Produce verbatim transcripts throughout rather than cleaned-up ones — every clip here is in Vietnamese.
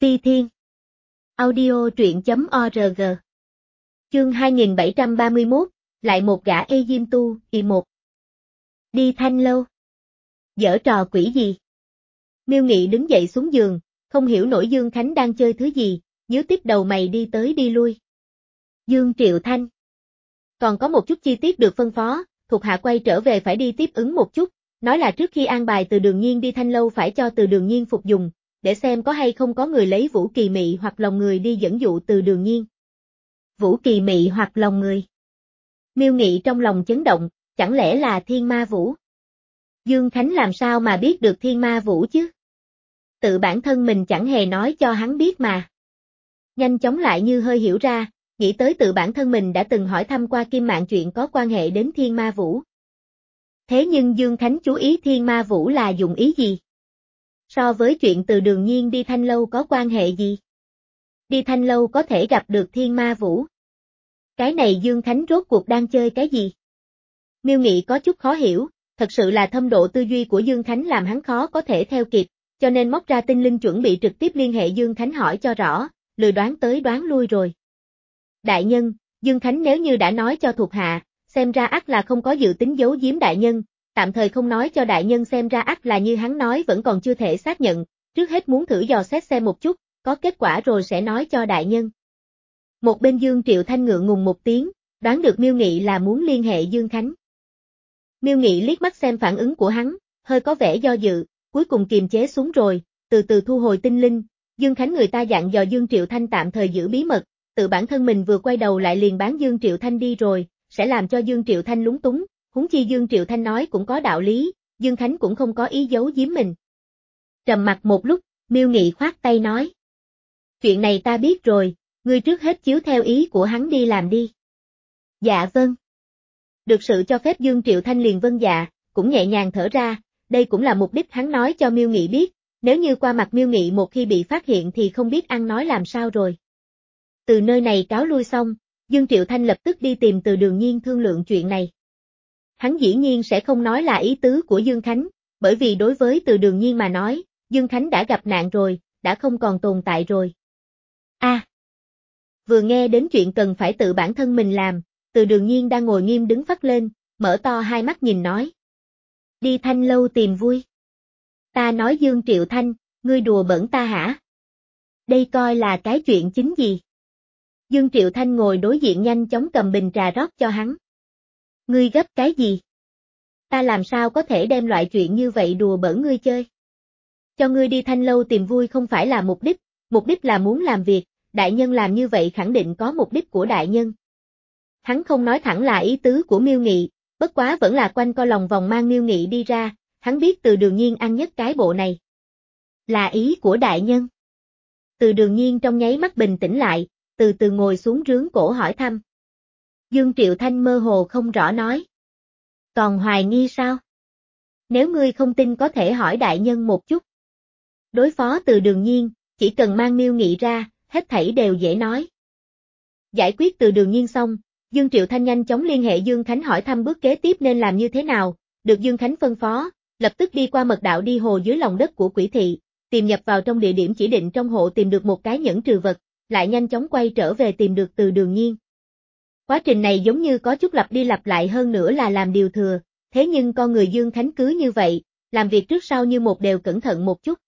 Ti Thiên. Audio truyện chấm org. Chương hai nghìn bảy trăm ba mươi mốt, lại một gã ê diêm tu, kỳ một. Đi Thanh Lâu. Giở trò quỷ gì? Miêu Nghị đứng dậy xuống giường, không hiểu nổi Dương Khánh đang chơi thứ gì, nhíu tiếp đầu mày đi tới đi lui. Dương Triệu Thanh. Còn có một chút chi tiết được phân phó, thuộc hạ quay trở về phải đi tiếp ứng một chút, nói là trước khi an bài Từ Đường Nhiên đi Thanh Lâu phải cho Từ Đường Nhiên phục dùng, để xem có hay không có người lấy Vũ Kỳ Mị hoặc lòng người đi dẫn dụ Từ Đường Nhiên. Vũ Kỳ Mị hoặc lòng người. Miêu Nghị trong lòng chấn động, chẳng lẽ là Thiên Ma Vũ? Dương Khánh làm sao mà biết được Thiên Ma Vũ chứ? Tự bản thân mình chẳng hề nói cho hắn biết mà. Nhanh chóng lại như hơi hiểu ra, nghĩ tới tự bản thân mình đã từng hỏi thăm qua Kim Mạn chuyện có quan hệ đến Thiên Ma Vũ. Thế nhưng Dương Khánh chú ý Thiên Ma Vũ là dụng ý gì? So với chuyện Từ Đường Nhiên đi Thanh Lâu có quan hệ gì? Đi Thanh Lâu có thể gặp được Thiên Ma Vũ. Cái này Dương Khánh rốt cuộc đang chơi cái gì? Miêu Nghị có chút khó hiểu, thật sự là thâm độ tư duy của Dương Khánh làm hắn khó có thể theo kịp, cho nên móc ra tinh linh chuẩn bị trực tiếp liên hệ Dương Khánh hỏi cho rõ, lười đoán tới đoán lui rồi. Đại nhân, Dương Khánh nếu như đã nói cho thuộc hạ, xem ra ắt là không có dự tính giấu giếm đại nhân, tạm thời không nói cho đại nhân xem ra ắt là như hắn nói vẫn còn chưa thể xác nhận, trước hết muốn thử dò xét xem một chút, có kết quả rồi sẽ nói cho đại nhân. Một bên Dương Triệu Thanh ngượng ngùng một tiếng, đoán được Miêu Nghị là muốn liên hệ Dương Khánh. Miêu Nghị liếc mắt xem phản ứng của hắn, hơi có vẻ do dự, cuối cùng kiềm chế xuống rồi, từ từ thu hồi tinh linh, Dương Khánh người ta dặn dò Dương Triệu Thanh tạm thời giữ bí mật, tự bản thân mình vừa quay đầu lại liền bán Dương Triệu Thanh đi rồi, sẽ làm cho Dương Triệu Thanh lúng túng, huống chi Dương Triệu Thanh nói cũng có đạo lý, Dương Khánh cũng không có ý giấu giếm mình. Trầm mặt một lúc, Miêu Nghị khoát tay nói. Chuyện này ta biết rồi, ngươi trước hết chiếu theo ý của hắn đi làm đi. Dạ vâng. Được sự cho phép Dương Triệu Thanh liền vâng dạ, cũng nhẹ nhàng thở ra, đây cũng là mục đích hắn nói cho Miêu Nghị biết, nếu như qua mặt Miêu Nghị một khi bị phát hiện thì không biết ăn nói làm sao rồi. Từ nơi này cáo lui xong, Dương Triệu Thanh lập tức đi tìm Từ Đường Nhiên thương lượng chuyện này. Hắn dĩ nhiên sẽ không nói là ý tứ của Dương Khánh, bởi vì đối với Từ Đường Nhiên mà nói, Dương Khánh đã gặp nạn rồi, đã không còn tồn tại rồi. A. À, vừa nghe đến chuyện cần phải tự bản thân mình làm, Từ Đường Nhiên đang ngồi nghiêm đứng phắt lên, mở to hai mắt nhìn nói. Đi Thanh Lâu tìm vui. Ta nói Dương Triệu Thanh, ngươi đùa bẩn ta hả? Đây coi là cái chuyện chính gì? Dương Triệu Thanh ngồi đối diện nhanh chóng cầm bình trà rót cho hắn. Ngươi gấp cái gì? Ta làm sao có thể đem loại chuyện như vậy đùa bẩn ngươi chơi? Cho ngươi đi Thanh Lâu tìm vui không phải là mục đích, mục đích là muốn làm việc, đại nhân làm như vậy khẳng định có mục đích của đại nhân. Hắn không nói thẳng là ý tứ của Miêu Nghị, bất quá vẫn là quanh co lòng vòng mang Miêu Nghị đi ra, hắn biết Từ Đường Nhiên ăn nhất cái bộ này. Là ý của đại nhân. Từ Đường Nhiên trong nháy mắt bình tĩnh lại, từ từ ngồi xuống rướng cổ hỏi thăm. Dương Triệu Thanh mơ hồ không rõ nói. Còn hoài nghi sao? Nếu ngươi không tin có thể hỏi đại nhân một chút. Đối phó Từ Đường Nhiên, chỉ cần mang Miêu Nghị ra, hết thảy đều dễ nói. Giải quyết Từ Đường Nhiên xong, Dương Triệu Thanh nhanh chóng liên hệ Dương Khánh hỏi thăm bước kế tiếp nên làm như thế nào, được Dương Khánh phân phó, lập tức đi qua mật đạo đi hồ dưới lòng đất của Quỷ Thị, tìm nhập vào trong địa điểm chỉ định trong hộ tìm được một cái nhẫn trừ vật, lại nhanh chóng quay trở về tìm được Từ Đường Nhiên. Quá trình này giống như có chút lặp đi lặp lại hơn nữa là làm điều thừa, thế nhưng con người Dương Khánh cứ như vậy, làm việc trước sau như một đều cẩn thận một chút.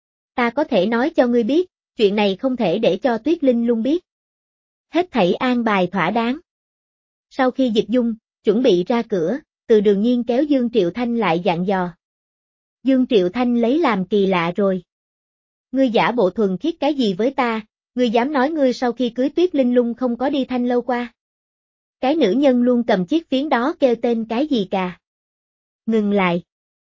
Ta có thể nói cho ngươi biết, chuyện này không thể để cho Tuyết Linh Lung biết. Hết thảy an bài thỏa đáng. Sau khi Dịch Dung, chuẩn bị ra cửa, Từ Đường Nhiên kéo Dương Triệu Thanh lại dặn dò. Dương Triệu Thanh lấy làm kỳ lạ rồi. Ngươi giả bộ thuần khiết cái gì với ta, ngươi dám nói ngươi sau khi cưới Tuyết Linh Lung không có đi Thanh Lâu qua. Cái nữ nhân luôn cầm chiếc phiến đó kêu tên cái gì cà. Ngừng lại.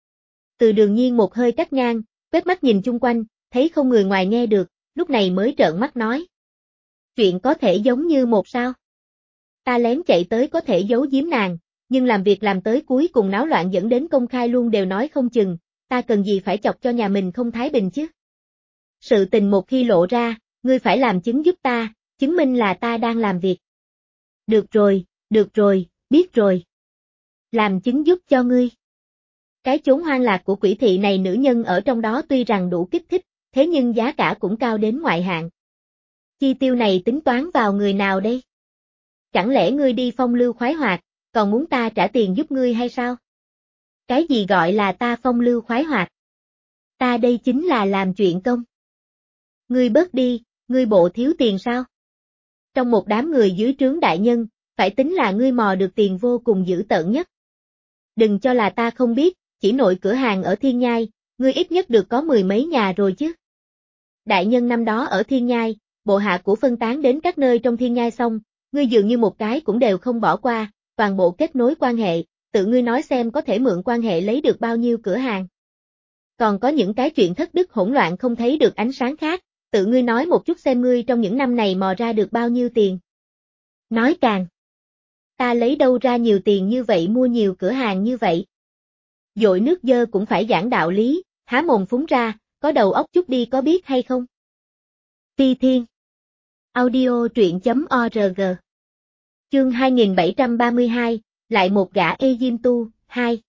Từ Đường Nhiên một hơi cắt ngang, quét mắt nhìn chung quanh, thấy không người ngoài nghe được, lúc này mới trợn mắt nói. Chuyện có thể giống như một sao? Ta lén chạy tới có thể giấu giếm nàng, nhưng làm việc làm tới cuối cùng náo loạn dẫn đến công khai luôn đều nói không chừng, ta cần gì phải chọc cho nhà mình không thái bình chứ? Sự tình một khi lộ ra, ngươi phải làm chứng giúp ta, chứng minh là ta đang làm việc. Được rồi, được rồi, biết rồi. Làm chứng giúp cho ngươi. Cái chốn hoang lạc của Quỷ Thị này nữ nhân ở trong đó tuy rằng đủ kích thích, thế nhưng giá cả cũng cao đến ngoại hạng. Chi tiêu này tính toán vào người nào đây? Chẳng lẽ ngươi đi phong lưu khoái hoạt, còn muốn ta trả tiền giúp ngươi hay sao? Cái gì gọi là ta phong lưu khoái hoạt? Ta đây chính là làm chuyện công. Ngươi bớt đi, ngươi bộ thiếu tiền sao? Trong một đám người dưới trướng đại nhân, phải tính là ngươi mò được tiền vô cùng dữ tợn nhất. Đừng cho là ta không biết, chỉ nội cửa hàng ở Thiên Nhai, ngươi ít nhất được có mười mấy nhà rồi chứ. Đại nhân năm đó ở Thiên Nhai, bộ hạ của phân tán đến các nơi trong Thiên Nhai xong, ngươi dường như một cái cũng đều không bỏ qua, toàn bộ kết nối quan hệ, tự ngươi nói xem có thể mượn quan hệ lấy được bao nhiêu cửa hàng. Còn có những cái chuyện thất đức hỗn loạn không thấy được ánh sáng khác, tự ngươi nói một chút xem ngươi trong những năm này mò ra được bao nhiêu tiền. Nói càng. Ta lấy đâu ra nhiều tiền như vậy mua nhiều cửa hàng như vậy. Dội nước dơ cũng phải giảng đạo lý, há mồm phúng ra, có đầu óc chút đi có biết hay không? Phi Thiên. Audio truyện.org. Chương hai nghìn bảy trăm ba mươi hai, lại một gã Egyptu, hai.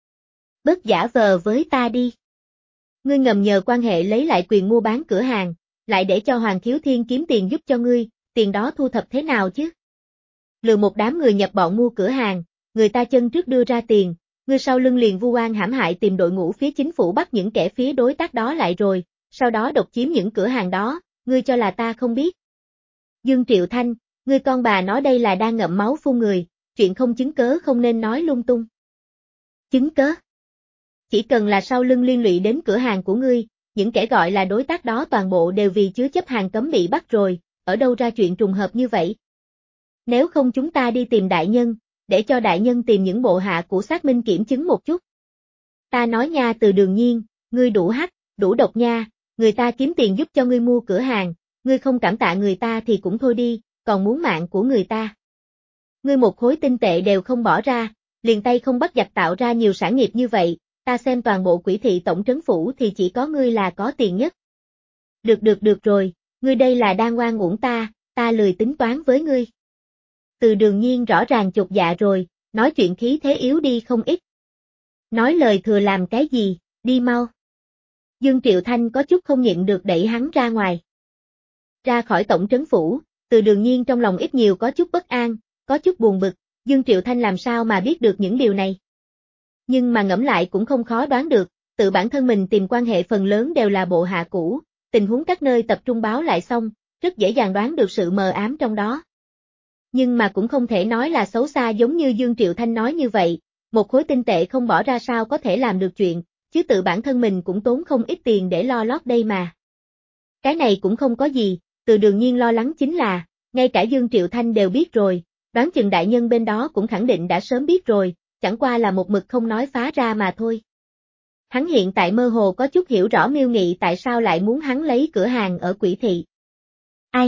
Bớt giả vờ với ta đi. Ngươi ngầm nhờ quan hệ lấy lại quyền mua bán cửa hàng, lại để cho Hoàng Thiếu Thiên kiếm tiền giúp cho ngươi, tiền đó thu thập thế nào chứ? Lừa một đám người nhập bọn mua cửa hàng, người ta chân trước đưa ra tiền, ngươi sau lưng liền vu oan hãm hại tìm đội ngũ phía chính phủ bắt những kẻ phía đối tác đó lại rồi, sau đó độc chiếm những cửa hàng đó, ngươi cho là ta không biết. Dương Triệu Thanh, ngươi con bà nói đây là đang ngậm máu phun người, chuyện không chứng cớ không nên nói lung tung. Chứng cớ? Chỉ cần là sau lưng liên lụy đến cửa hàng của ngươi, những kẻ gọi là đối tác đó toàn bộ đều vì chứa chấp hàng cấm bị bắt rồi, ở đâu ra chuyện trùng hợp như vậy? Nếu không chúng ta đi tìm đại nhân, để cho đại nhân tìm những bộ hạ của xác minh kiểm chứng một chút. Ta nói nha Từ Đường Nhiên, ngươi đủ hắc, đủ độc nha, người ta kiếm tiền giúp cho ngươi mua cửa hàng, ngươi không cảm tạ người ta thì cũng thôi đi, còn muốn mạng của người ta. Ngươi một khối tinh tệ đều không bỏ ra, liền tay không bắt giặc tạo ra nhiều sản nghiệp như vậy, ta xem toàn bộ Quỷ thị tổng trấn phủ thì chỉ có ngươi là có tiền nhất. Được được được rồi, ngươi đây là đang oan uổng ta, ta lười tính toán với ngươi. Từ Đường Nhiên rõ ràng chột dạ rồi, nói chuyện khí thế yếu đi không ít. Nói lời thừa làm cái gì, đi mau. Dương Triệu Thanh có chút không nhịn được đẩy hắn ra ngoài. Ra khỏi tổng trấn phủ, Từ Đường Nhiên trong lòng ít nhiều có chút bất an, có chút buồn bực, Dương Triệu Thanh làm sao mà biết được những điều này. Nhưng mà ngẫm lại cũng không khó đoán được, tự bản thân mình tìm quan hệ phần lớn đều là bộ hạ cũ, tình huống các nơi tập trung báo lại xong, rất dễ dàng đoán được sự mờ ám trong đó. Nhưng mà cũng không thể nói là xấu xa giống như Dương Triệu Thanh nói như vậy, một khối tinh tệ không bỏ ra sao có thể làm được chuyện, chứ tự bản thân mình cũng tốn không ít tiền để lo lót đây mà. Cái này cũng không có gì, Từ Đường Nhiên lo lắng chính là, ngay cả Dương Triệu Thanh đều biết rồi, đoán chừng đại nhân bên đó cũng khẳng định đã sớm biết rồi, chẳng qua là một mực không nói phá ra mà thôi. Hắn hiện tại mơ hồ có chút hiểu rõ Miêu Nghị tại sao lại muốn hắn lấy cửa hàng ở Quỷ thị. Ai?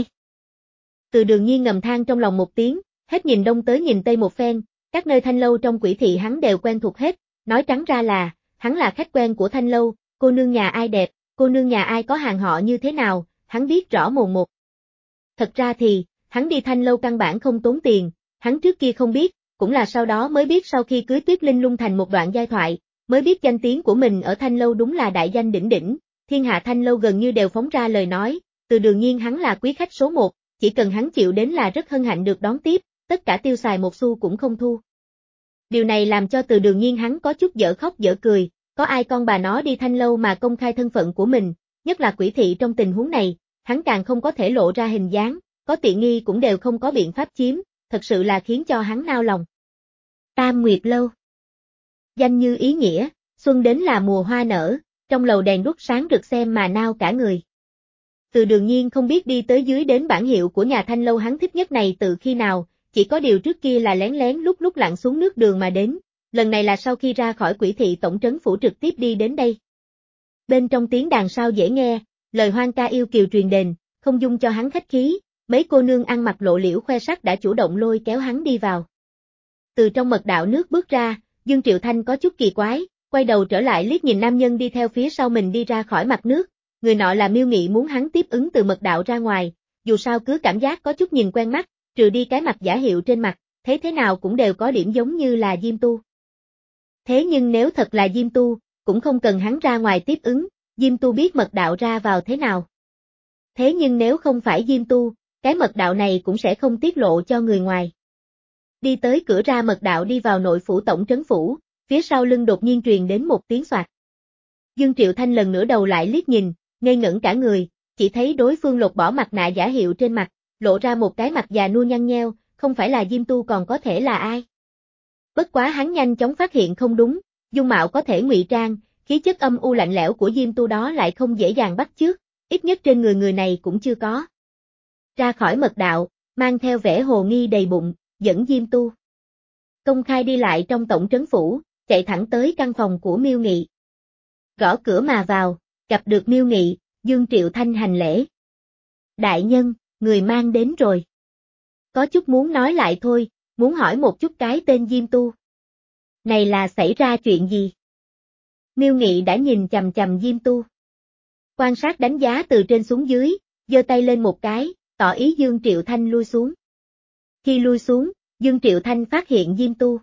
Từ Đường Nhiên ngầm than trong lòng một tiếng, hết nhìn đông tới nhìn tây một phen, các nơi Thanh lâu trong Quỷ thị hắn đều quen thuộc hết, nói trắng ra là, hắn là khách quen của Thanh lâu, cô nương nhà ai đẹp, cô nương nhà ai có hàng họ như thế nào, hắn biết rõ mồn một. Thật ra thì, hắn đi Thanh lâu căn bản không tốn tiền, hắn trước kia không biết, cũng là sau đó mới biết sau khi cưới Tuyết Linh Lung thành một đoạn giai thoại, mới biết danh tiếng của mình ở Thanh lâu đúng là đại danh đỉnh đỉnh, thiên hạ Thanh lâu gần như đều phóng ra lời nói, Từ Đường Nhiên hắn là quý khách số một, chỉ cần hắn chịu đến là rất hân hạnh được đón tiếp, tất cả tiêu xài một xu cũng không thu. Điều này làm cho Từ Đường Nhiên hắn có chút dở khóc dở cười, có ai con bà nó đi Thanh lâu mà công khai thân phận của mình, nhất là Quỷ thị trong tình huống này, hắn càng không có thể lộ ra hình dáng, có tiện nghi cũng đều không có biện pháp chiếm, thật sự là khiến cho hắn nao lòng. Tam Nguyệt lâu. Danh như ý nghĩa, xuân đến là mùa hoa nở, trong lầu đèn đuốc sáng rực xem mà nao cả người. Từ Đường Nhiên không biết đi tới dưới đến bản hiệu của nhà Thanh lâu hắn thích nhất này từ khi nào, chỉ có điều trước kia là lén lén lúc lúc lặn xuống nước đường mà đến, lần này là sau khi ra khỏi Quỷ thị tổng trấn phủ trực tiếp đi đến đây. Bên trong tiếng đàn sao dễ nghe, lời hoang ca yêu kiều truyền đền, không dung cho hắn khách khí, mấy cô nương ăn mặc lộ liễu khoe sắc đã chủ động lôi kéo hắn đi vào. Từ trong mật đạo nước bước ra, Dương Triệu Thanh có chút kỳ quái, quay đầu trở lại liếc nhìn nam nhân đi theo phía sau mình đi ra khỏi mặt nước, người nọ là Miêu Nghị muốn hắn tiếp ứng từ mật đạo ra ngoài, dù sao cứ cảm giác có chút nhìn quen mắt, trừ đi cái mặt giả hiệu trên mặt, thấy thế nào cũng đều có điểm giống như là Diêm Tu. Thế nhưng nếu thật là Diêm Tu, cũng không cần hắn ra ngoài tiếp ứng, Diêm Tu biết mật đạo ra vào thế nào. Thế nhưng nếu không phải Diêm Tu, cái mật đạo này cũng sẽ không tiết lộ cho người ngoài. Đi tới cửa ra mật đạo đi vào nội phủ tổng trấn phủ, phía sau lưng đột nhiên truyền đến một tiếng xoạt. Dương Triệu Thanh lần nữa đầu lại liếc nhìn, ngây ngẩn cả người, chỉ thấy đối phương lột bỏ mặt nạ giả hiệu trên mặt, lộ ra một cái mặt già nua nhăn nheo, không phải là Diêm Tu còn có thể là ai. Bất quá hắn nhanh chóng phát hiện không đúng, dung mạo có thể ngụy trang, khí chất âm u lạnh lẽo của Diêm Tu đó lại không dễ dàng bắt chước, ít nhất trên người người này cũng chưa có. Ra khỏi mật đạo, mang theo vẻ hồ nghi đầy bụng, dẫn Diêm Tu công khai đi lại trong tổng trấn phủ, chạy thẳng tới căn phòng của Miêu Nghị. Gõ cửa mà vào, gặp được Miêu Nghị, Dương Triệu Thanh hành lễ. Đại nhân, người mang đến rồi. Có chút muốn nói lại thôi, muốn hỏi một chút cái tên Diêm Tu. Này là xảy ra chuyện gì? Miêu Nghị đã nhìn chằm chằm Diêm Tu. Quan sát đánh giá từ trên xuống dưới, giơ tay lên một cái, tỏ ý Dương Triệu Thanh lui xuống. Khi lui xuống, Dương Triệu Thanh phát hiện Diêm Tu.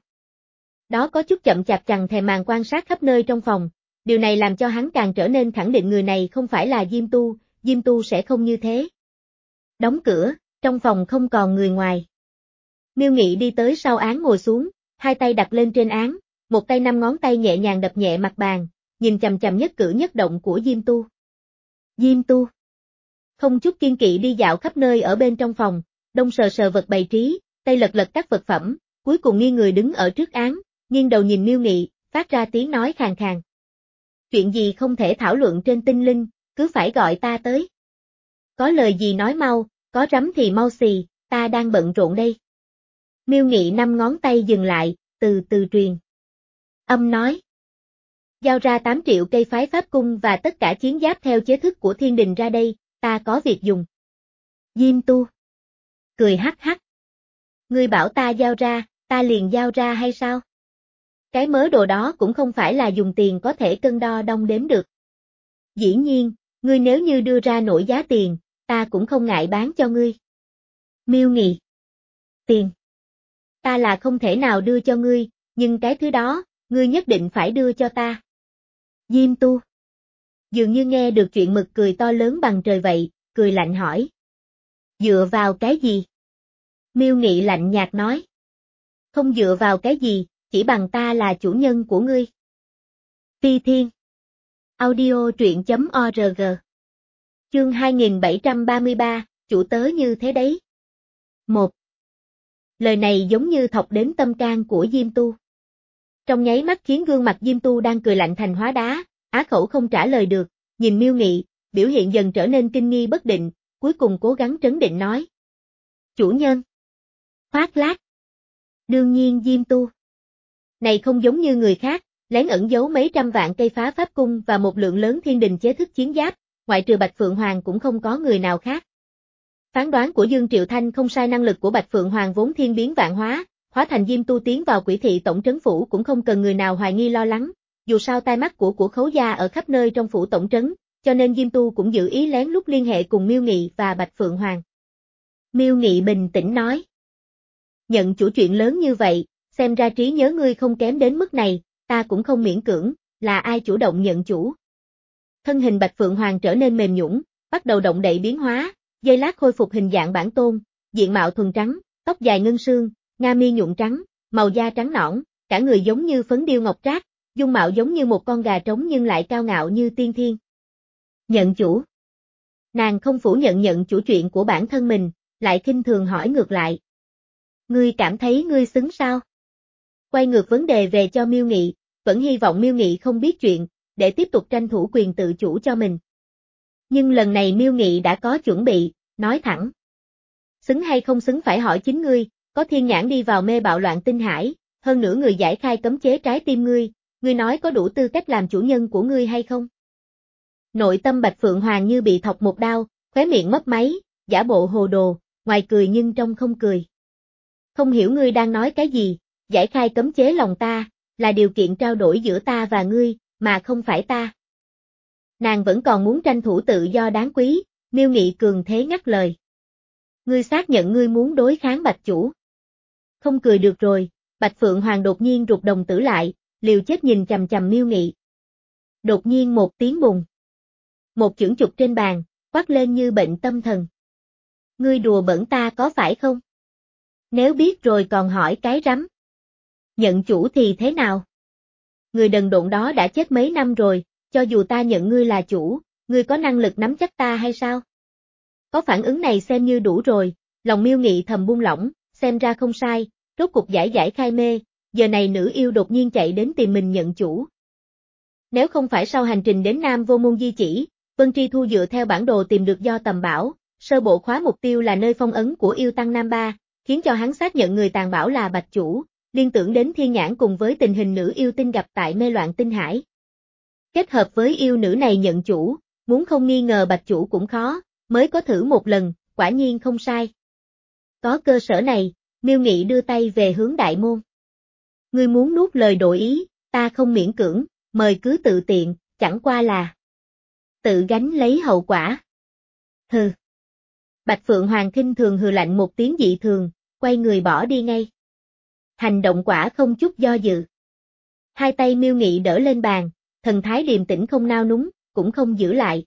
Đó có chút chậm chạp chằng thèm màn quan sát khắp nơi trong phòng, điều này làm cho hắn càng trở nên khẳng định người này không phải là Diêm Tu, Diêm Tu sẽ không như thế. Đóng cửa, trong phòng không còn người ngoài. Miêu Nghị đi tới sau án ngồi xuống, hai tay đặt lên trên án, một tay năm ngón tay nhẹ nhàng đập nhẹ mặt bàn, nhìn chằm chằm nhất cử nhất động của Diêm Tu. Diêm Tu không chút kiên kỵ đi dạo khắp nơi ở bên trong phòng, đông sờ sờ vật bày trí, tay lật lật các vật phẩm, cuối cùng nghiêng người đứng ở trước án, nghiêng đầu nhìn Miêu Nghị, phát ra tiếng nói khàn khàn. Chuyện gì không thể thảo luận trên tinh linh, cứ phải gọi ta tới. Có lời gì nói mau, có rắm thì mau xì, ta đang bận rộn đây. Miêu Nghị năm ngón tay dừng lại, từ từ truyền. Âm nói. Giao ra tám triệu cây phái pháp cung và tất cả chiến giáp theo chế thức của thiên đình ra đây, ta có việc dùng. Diêm Tu cười hắc hắc. Ngươi bảo ta giao ra, ta liền giao ra hay sao? Cái mớ đồ đó cũng không phải là dùng tiền có thể cân đo đong đếm được. Dĩ nhiên, ngươi nếu như đưa ra nổi giá tiền, ta cũng không ngại bán cho ngươi. Miêu Nghị. Tiền. Ta là không thể nào đưa cho ngươi, nhưng cái thứ đó, ngươi nhất định phải đưa cho ta. Diêm Tu dường như nghe được chuyện mực cười to lớn bằng trời vậy, cười lạnh hỏi. Dựa vào cái gì? Miêu Nghị lạnh nhạt nói. Không dựa vào cái gì, chỉ bằng ta là chủ nhân của ngươi. Phi Thiên Audio truyện.org Chương hai nghìn bảy trăm ba mươi ba, chủ tớ như thế đấy. một. Lời này giống như thọc đến tâm can của Diêm Tu. Trong nháy mắt khiến gương mặt Diêm Tu đang cười lạnh thành hóa đá, á khẩu không trả lời được, nhìn Miêu Nghị, biểu hiện dần trở nên kinh nghi bất định, cuối cùng cố gắng trấn định nói. Chủ nhân. Khoác lác. Đương nhiên Diêm Tu này không giống như người khác, lén ẩn giấu mấy trăm vạn cây phá pháp cung và một lượng lớn thiên đình chế thức chiến giáp, ngoại trừ Bạch Phượng Hoàng cũng không có người nào khác. Phán đoán của Dương Triệu Thanh không sai, năng lực của Bạch Phượng Hoàng vốn thiên biến vạn hóa, hóa thành Diêm Tu tiến vào Quỷ thị tổng trấn phủ cũng không cần người nào hoài nghi lo lắng, dù sao tai mắt của của Khấu gia ở khắp nơi trong phủ tổng trấn, cho nên Diêm Tu cũng giữ ý lén lút liên hệ cùng Miêu Nghị và Bạch Phượng Hoàng. Miêu Nghị bình tĩnh nói. Nhận chủ chuyện lớn như vậy, xem ra trí nhớ ngươi không kém đến mức này, ta cũng không miễn cưỡng, là ai chủ động nhận chủ. Thân hình Bạch Phượng Hoàng trở nên mềm nhũn, bắt đầu động đậy biến hóa, giây lát khôi phục hình dạng bản tôn, diện mạo thuần trắng, tóc dài ngân sương, nga mi nhuộm trắng, màu da trắng nõn, cả người giống như phấn điêu ngọc trác, dung mạo giống như một con gà trống nhưng lại cao ngạo như tiên thiên. Nhận chủ. Nàng không phủ nhận nhận chủ chuyện của bản thân mình, lại khinh thường hỏi ngược lại. Ngươi cảm thấy ngươi xứng sao? Quay ngược vấn đề về cho Miêu Nghị, vẫn hy vọng Miêu Nghị không biết chuyện, để tiếp tục tranh thủ quyền tự chủ cho mình. Nhưng lần này Miêu Nghị đã có chuẩn bị, nói thẳng. Xứng hay không xứng phải hỏi chính ngươi, có thiên nhãn đi vào mê bạo loạn tinh hải, hơn nữa người giải khai cấm chế trái tim ngươi, ngươi nói có đủ tư cách làm chủ nhân của ngươi hay không? Nội tâm Bạch Phượng Hoàng như bị thọc một đao, khóe miệng mấp máy, giả bộ hồ đồ, ngoài cười nhưng trong không cười. Không hiểu ngươi đang nói cái gì, giải khai cấm chế lòng ta, là điều kiện trao đổi giữa ta và ngươi, mà không phải ta. Nàng vẫn còn muốn tranh thủ tự do đáng quý, Miêu Nghị cường thế ngắt lời. Ngươi xác nhận ngươi muốn đối kháng Bạch chủ. Không cười được rồi, Bạch Phượng Hoàng đột nhiên rụt đồng tử lại, liều chết nhìn chằm chằm Miêu Nghị. Đột nhiên một tiếng bùng. một chưởng chụp trên bàn, quát lên như bệnh tâm thần. Ngươi đùa bẩn ta có phải không? Nếu biết rồi còn hỏi cái rắm. Nhận chủ thì thế nào? Người đần độn đó đã chết mấy năm rồi, cho dù ta nhận ngươi là chủ, ngươi có năng lực nắm chắc ta hay sao? Có phản ứng này xem như đủ rồi, lòng Miêu Nghị thầm buông lỏng, xem ra không sai, rốt cục giải giải khai mê, giờ này nữ yêu đột nhiên chạy đến tìm mình nhận chủ. Nếu không phải sau hành trình đến Nam Vô Môn di chỉ, Vân Tri Thu dựa theo bản đồ tìm được Do Tầm Bảo, sơ bộ khóa mục tiêu là nơi phong ấn của yêu tăng Nam Ba, khiến cho hắn xác nhận người tàn bảo là Bạch Chủ, liên tưởng đến thiên nhãn cùng với tình hình nữ yêu tinh gặp tại mê loạn tinh hải. Kết hợp với yêu nữ này nhận chủ, muốn không nghi ngờ Bạch Chủ cũng khó, mới có thử một lần, quả nhiên không sai. Có cơ sở này, Miêu Nghị đưa tay về hướng đại môn. Ngươi muốn nuốt lời đổi ý, ta không miễn cưỡng, mời cứ tự tiện, chẳng qua là tự gánh lấy hậu quả. Hừ. Bạch Phượng Hoàng khinh thường hừ lạnh một tiếng dị thường, quay người bỏ đi ngay. Hành động quả không chút do dự. Hai tay Miêu Nghị đỡ lên bàn, thần thái điềm tĩnh không nao núng, cũng không giữ lại.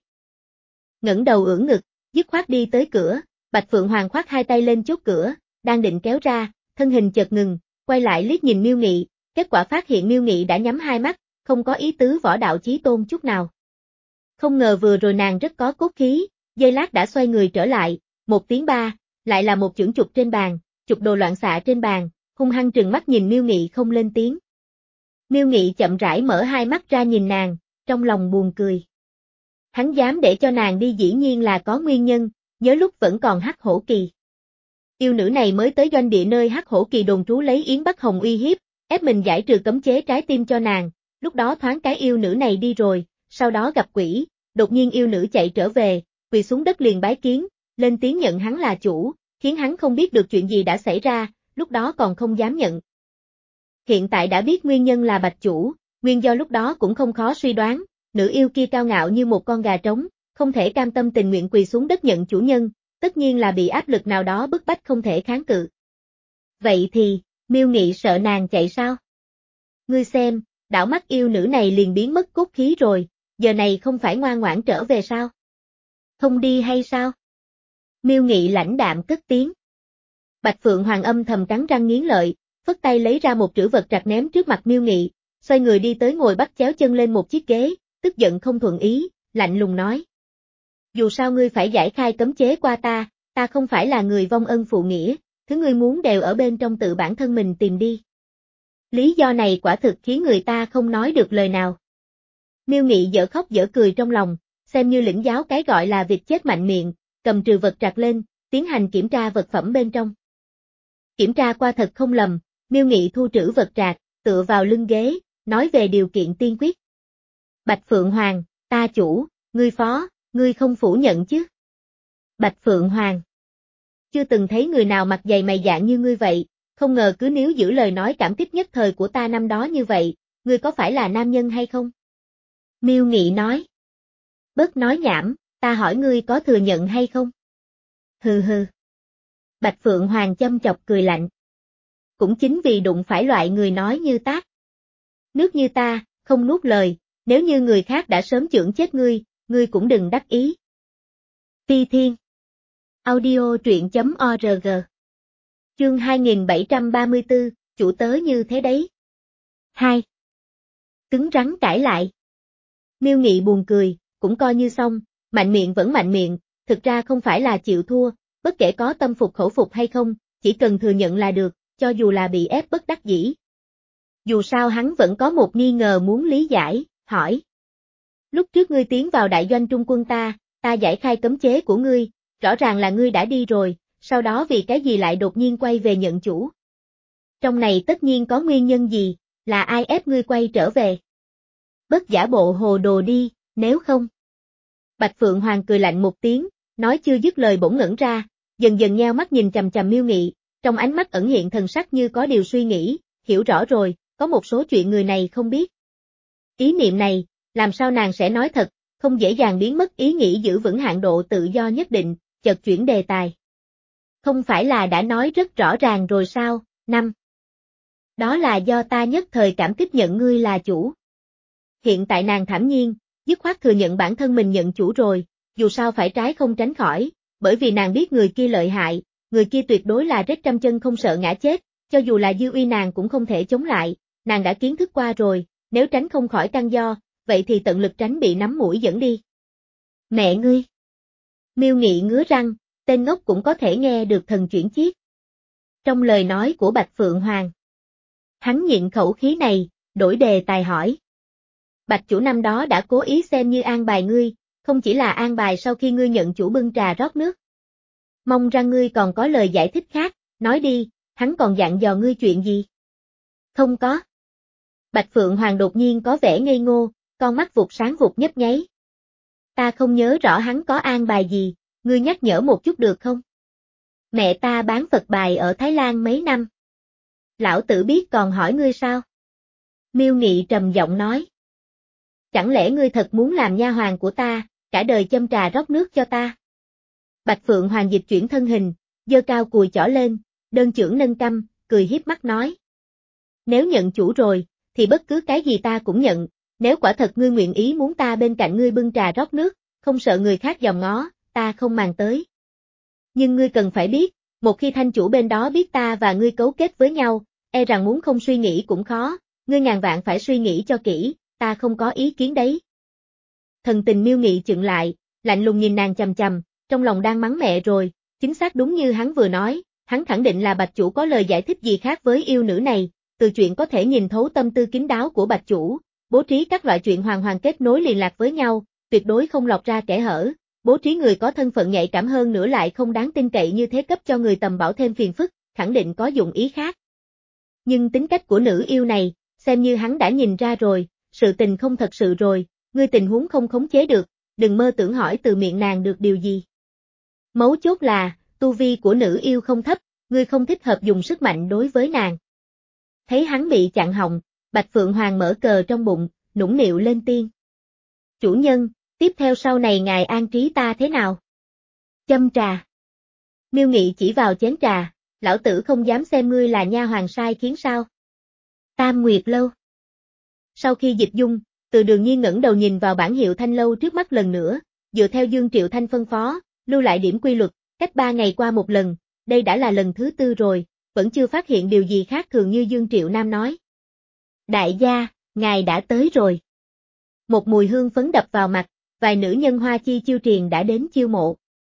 Ngẩng đầu ưỡn ngực, dứt khoát đi tới cửa, Bạch Phượng Hoàng khoác hai tay lên chốt cửa, đang định kéo ra, thân hình chợt ngừng, quay lại liếc nhìn Miêu Nghị, kết quả phát hiện Miêu Nghị đã nhắm hai mắt, không có ý tứ võ đạo chí tôn chút nào. Không ngờ vừa rồi nàng rất có cốt khí, giây lát đã xoay người trở lại, một tiếng ba, lại là một chưởng chụp trên bàn, chụp đồ loạn xạ trên bàn, hung hăng trừng mắt nhìn Miêu Nghị không lên tiếng. Miêu Nghị chậm rãi mở hai mắt ra nhìn nàng, trong lòng buồn cười. Hắn dám để cho nàng đi dĩ nhiên là có nguyên nhân, nhớ lúc vẫn còn Hắc Hổ Kỳ. Yêu nữ này mới tới doanh địa nơi Hắc Hổ Kỳ đồn trú lấy Yến Bắc Hồng uy hiếp, ép mình giải trừ cấm chế trái tim cho nàng, lúc đó thoáng cái yêu nữ này đi rồi, sau đó gặp quỷ, đột nhiên yêu nữ chạy trở về, quỳ xuống đất liền bái kiến, lên tiếng nhận hắn là chủ, khiến hắn không biết được chuyện gì đã xảy ra, lúc đó còn không dám nhận. Hiện tại đã biết nguyên nhân là Bạch Chủ, nguyên do lúc đó cũng không khó suy đoán, nữ yêu kia cao ngạo như một con gà trống, không thể cam tâm tình nguyện quỳ xuống đất nhận chủ nhân, tất nhiên là bị áp lực nào đó bức bách không thể kháng cự. Vậy thì, Miêu Nghị sợ nàng chạy sao? Ngươi xem, đảo mắt yêu nữ này liền biến mất cốt khí rồi, giờ này không phải ngoan ngoãn trở về sao? Không đi hay sao? Miêu Nghị lãnh đạm cất tiếng. Bạch Phượng Hoàng âm thầm cắn răng nghiến lợi, phất tay lấy ra một trữ vật trạc ném trước mặt Miêu Nghị, xoay người đi tới ngồi bắt chéo chân lên một chiếc ghế, tức giận không thuận ý, lạnh lùng nói. Dù sao ngươi phải giải khai cấm chế qua ta, ta không phải là người vong ân phụ nghĩa, thứ ngươi muốn đều ở bên trong tự bản thân mình tìm đi. Lý do này quả thực khiến người ta không nói được lời nào. Miêu Nghị dở khóc dở cười trong lòng, xem như lĩnh giáo cái gọi là việc chết mạnh miệng, cầm trừ vật trạc lên, tiến hành kiểm tra vật phẩm bên trong. Kiểm tra qua thật không lầm, Miêu Nghị thu trữ vật trạc, tựa vào lưng ghế, nói về điều kiện tiên quyết. Bạch Phượng Hoàng, ta chủ, ngươi phó, ngươi không phủ nhận chứ? Bạch Phượng Hoàng. Chưa từng thấy người nào mặt dày mày dạn như ngươi vậy, không ngờ cứ nếu giữ lời nói cảm kích nhất thời của ta năm đó như vậy, ngươi có phải là nam nhân hay không? Miêu Nghị nói. Bớt nói nhảm, ta hỏi ngươi có thừa nhận hay không? Hừ hừ. Bạch Phượng Hoàng châm chọc cười lạnh. Cũng chính vì đụng phải loại người nói như tác. Nước như ta, không nuốt lời, nếu như người khác đã sớm chưởng chết ngươi, ngươi cũng đừng đắc ý. Phi Thiên. Audio truyện chấm org. Chương hai nghìn bảy trăm ba mươi tư, chủ tớ như thế đấy. hai. Cứng rắn cãi lại. Miêu Nghị buồn cười, cũng coi như xong, mạnh miệng vẫn mạnh miệng, thực ra không phải là chịu thua, bất kể có tâm phục khẩu phục hay không, chỉ cần thừa nhận là được, cho dù là bị ép bất đắc dĩ. Dù sao hắn vẫn có một nghi ngờ muốn lý giải, hỏi. Lúc trước ngươi tiến vào đại doanh trung quân ta, ta giải khai cấm chế của ngươi, rõ ràng là ngươi đã đi rồi, sau đó vì cái gì lại đột nhiên quay về nhận chủ. Trong này tất nhiên có nguyên nhân gì, là ai ép ngươi quay trở về. Bất giả bộ hồ đồ đi, nếu không. Bạch Phượng Hoàng cười lạnh một tiếng, nói chưa dứt lời bỗng ngẩn ra, dần dần nheo mắt nhìn chằm chằm Miêu Nghị, trong ánh mắt ẩn hiện thần sắc như có điều suy nghĩ, hiểu rõ rồi, có một số chuyện người này không biết. Ý niệm này, làm sao nàng sẽ nói thật, không dễ dàng biến mất ý nghĩ giữ vững hạn độ tự do nhất định, chợt chuyển đề tài. Không phải là đã nói rất rõ ràng rồi sao, năm. Đó là do ta nhất thời cảm kích nhận ngươi là chủ. Hiện tại nàng thản nhiên, dứt khoát thừa nhận bản thân mình nhận chủ rồi, dù sao phải trái không tránh khỏi, bởi vì nàng biết người kia lợi hại, người kia tuyệt đối là rết trăm chân không sợ ngã chết, cho dù là dư uy nàng cũng không thể chống lại, nàng đã kiến thức qua rồi, nếu tránh không khỏi căn do, vậy thì tận lực tránh bị nắm mũi dẫn đi. Mẹ ngươi! Miêu Nghị ngứa răng, tên ngốc cũng có thể nghe được thần chuyển chiết. Trong lời nói của Bạch Phượng Hoàng, hắn nhịn khẩu khí này, đổi đề tài hỏi. Bạch chủ năm đó đã cố ý xem như an bài ngươi, không chỉ là an bài sau khi ngươi nhận chủ bưng trà rót nước. Mong rằng ngươi còn có lời giải thích khác, nói đi, hắn còn dặn dò ngươi chuyện gì? Không có. Bạch Phượng Hoàng đột nhiên có vẻ ngây ngô, con mắt vụt sáng vụt nhấp nháy. Ta không nhớ rõ hắn có an bài gì, ngươi nhắc nhở một chút được không? Mẹ ta bán Phật bài ở Thái Lan mấy năm. Lão tử biết còn hỏi ngươi sao? Miêu Nghị trầm giọng nói. Chẳng lẽ ngươi thật muốn làm nha hoàn của ta, cả đời châm trà rót nước cho ta? Bạch Phượng Hoàng dịch chuyển thân hình, giơ cao cùi chỏ lên, đơn chưởng nâng căm, cười hiếp mắt nói. Nếu nhận chủ rồi, thì bất cứ cái gì ta cũng nhận, nếu quả thật ngươi nguyện ý muốn ta bên cạnh ngươi bưng trà rót nước, không sợ người khác dòm ngó, ta không màng tới. Nhưng ngươi cần phải biết, một khi thanh chủ bên đó biết ta và ngươi cấu kết với nhau, e rằng muốn không suy nghĩ cũng khó, ngươi ngàn vạn phải suy nghĩ cho kỹ, ta không có ý kiến đấy. Thần tình Miêu Nghị chững lại, lạnh lùng nhìn nàng chằm chằm, trong lòng đang mắng mẹ rồi, chính xác đúng như hắn vừa nói, hắn khẳng định là Bạch chủ có lời giải thích gì khác với yêu nữ này, từ chuyện có thể nhìn thấu tâm tư kín đáo của Bạch chủ, bố trí các loại chuyện hoàn hoàn kết nối liên lạc với nhau, tuyệt đối không lọt ra kẽ hở, bố trí người có thân phận nhạy cảm hơn nữa lại không đáng tin cậy như thế cấp cho người tầm bảo thêm phiền phức, khẳng định có dụng ý khác. Nhưng tính cách của nữ yêu này, xem như hắn đã nhìn ra rồi, sự tình không thật sự rồi, ngươi tình huống không khống chế được, đừng mơ tưởng hỏi từ miệng nàng được điều gì. Mấu chốt là, tu vi của nữ yêu không thấp, ngươi không thích hợp dùng sức mạnh đối với nàng. Thấy hắn bị chặn họng, Bạch Phượng Hoàng mở cờ trong bụng, nũng nịu lên tiếng. Chủ nhân, tiếp theo sau này ngài an trí ta thế nào? Châm trà. Miêu Nghị chỉ vào chén trà, lão tử không dám xem ngươi là nha hoàn sai khiến sao. Tam Nguyệt Lâu. Sau khi dịch dung, Từ Đường Nhiên ngẩng đầu nhìn vào bảng hiệu thanh lâu trước mắt lần nữa, dựa theo Dương Triệu Thanh phân phó, lưu lại điểm quy luật, cách ba ngày qua một lần, đây đã là lần thứ tư rồi, vẫn chưa phát hiện điều gì khác thường như Dương Triệu Nam nói. Đại gia, ngài đã tới rồi. Một mùi hương phấn đập vào mặt, vài nữ nhân hoa chi chiêu triền đã đến chiêu mộ.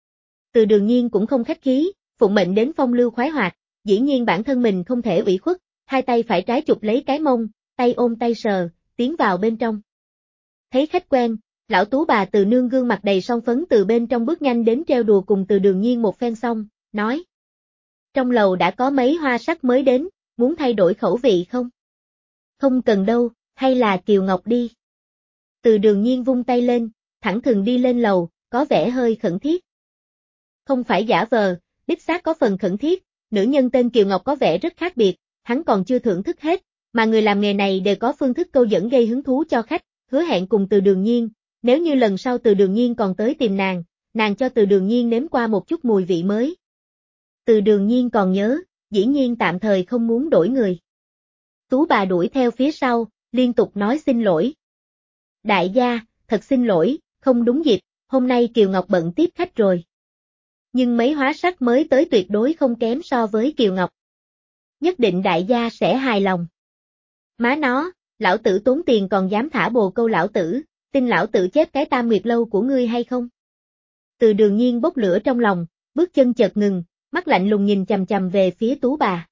Từ Đường Nhiên cũng không khách khí, phụng mệnh đến phong lưu khoái hoạt, dĩ nhiên bản thân mình không thể ủy khuất, hai tay phải trái chụp lấy cái mông, tay ôm tay sờ, tiến vào bên trong. Thấy khách quen, lão tú bà Từ Nương gương mặt đầy son phấn từ bên trong bước nhanh đến treo đùa cùng Từ Đường Nhiên một phen xong, nói. Trong lầu đã có mấy hoa sắc mới đến, muốn thay đổi khẩu vị không? Không cần đâu, hay là Kiều Ngọc đi. Từ Đường Nhiên vung tay lên, thẳng thừng đi lên lầu, có vẻ hơi khẩn thiết. Không phải giả vờ, đích xác có phần khẩn thiết, nữ nhân tên Kiều Ngọc có vẻ rất khác biệt, hắn còn chưa thưởng thức hết, mà người làm nghề này đều có phương thức câu dẫn gây hứng thú cho khách, hứa hẹn cùng Từ Đường Nhiên, nếu như lần sau Từ Đường Nhiên còn tới tìm nàng, nàng cho Từ Đường Nhiên nếm qua một chút mùi vị mới. Từ Đường Nhiên còn nhớ, dĩ nhiên tạm thời không muốn đổi người. Tú bà đuổi theo phía sau, liên tục nói xin lỗi. Đại gia, thật xin lỗi, không đúng dịp, hôm nay Kiều Ngọc bận tiếp khách rồi. Nhưng mấy hóa sắc mới tới tuyệt đối không kém so với Kiều Ngọc. Nhất định đại gia sẽ hài lòng. Má nó, lão tử tốn tiền còn dám thả bồ câu lão tử, tin lão tử chép cái Tam Nguyệt Lâu của ngươi hay không? Từ Đường Nhiên bốc lửa trong lòng, bước chân chợt ngừng, mắt lạnh lùng nhìn chằm chằm về phía Tú bà.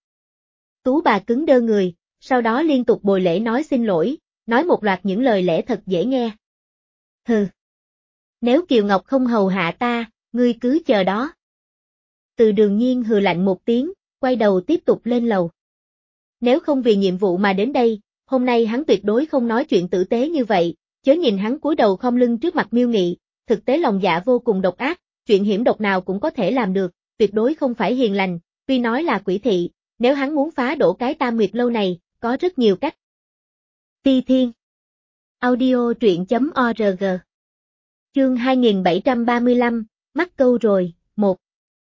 Tú bà cứng đơ người, sau đó liên tục bồi lễ nói xin lỗi, nói một loạt những lời lẽ thật dễ nghe. Hừ. Nếu Kiều Ngọc không hầu hạ ta, ngươi cứ chờ đó. Từ Đường Nhiên hừ lạnh một tiếng, quay đầu tiếp tục lên lầu. Nếu không vì nhiệm vụ mà đến đây, hôm nay hắn tuyệt đối không nói chuyện tử tế như vậy, chớ nhìn hắn cúi đầu khom lưng trước mặt Miêu Nghị, thực tế lòng dạ vô cùng độc ác, chuyện hiểm độc nào cũng có thể làm được, tuyệt đối không phải hiền lành, tuy nói là quỷ thị, nếu hắn muốn phá đổ cái Tam Nguyệt Lâu này, có rất nhiều cách. Ti Thiên Audio truyện.org Chương hai nghìn bảy trăm ba mươi lăm, mắc câu rồi, một.